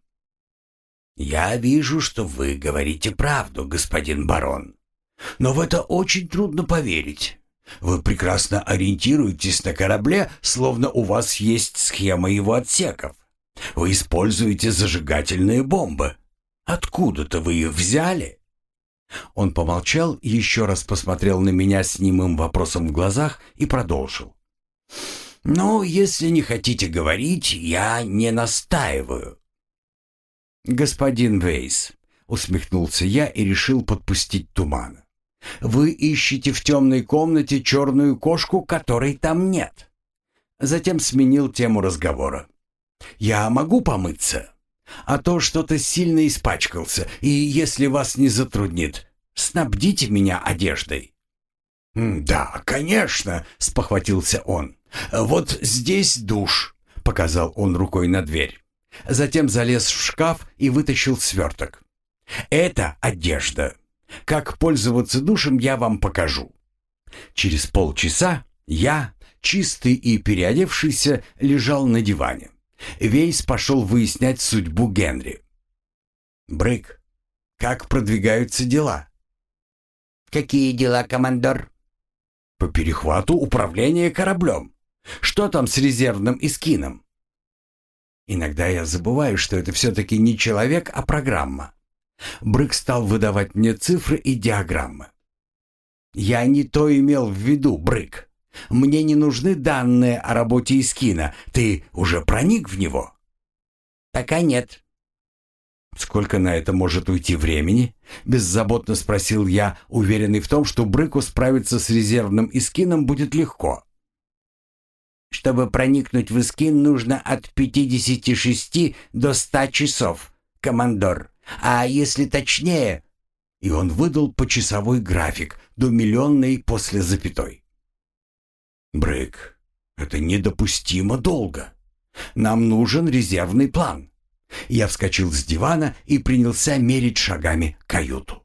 Speaker 2: «Я вижу, что вы говорите правду, господин барон. Но в это очень трудно поверить. Вы прекрасно ориентируетесь на корабле, словно у вас есть схема его отсеков. Вы используете зажигательные бомбы. Откуда-то вы их взяли?»
Speaker 1: Он помолчал, еще раз посмотрел на меня с немым вопросом в глазах и продолжил.
Speaker 2: «Ну, если не хотите говорить, я не настаиваю».
Speaker 1: «Господин Вейс», — усмехнулся я и решил подпустить тумана. «Вы ищете в темной комнате черную кошку, которой там нет». Затем сменил тему разговора. «Я могу помыться? А то что-то сильно испачкался, и если вас не затруднит, снабдите меня одеждой».
Speaker 2: «Да, конечно», — спохватился он. «Вот здесь душ», — показал он рукой на дверь.
Speaker 1: Затем залез в шкаф и вытащил сверток. «Это одежда. Как пользоваться душем, я вам покажу». Через полчаса я, чистый и переодевшийся, лежал на диване. Вейс пошел выяснять судьбу Генри. «Брык, как продвигаются дела?»
Speaker 2: «Какие дела, командор?»
Speaker 1: «По перехвату управления кораблем. Что там с резервным Искином?» Иногда я забываю, что это все-таки не человек, а программа. Брык стал выдавать мне цифры и диаграммы. «Я не то имел в виду, Брык. Мне не нужны данные о работе Искина. Ты уже проник в него?»
Speaker 2: «Пока нет».
Speaker 1: «Сколько на это может уйти времени?» — беззаботно спросил я, уверенный в том, что Брыку справиться с резервным Искином будет легко.
Speaker 2: «Чтобы проникнуть в Искин, нужно от пятидесяти шести до ста часов, командор. А если точнее...»
Speaker 1: И он выдал почасовой график до миллионной после запятой. «Брык, это недопустимо долго. Нам нужен резервный план». Я вскочил с дивана и принялся мерить шагами каюту.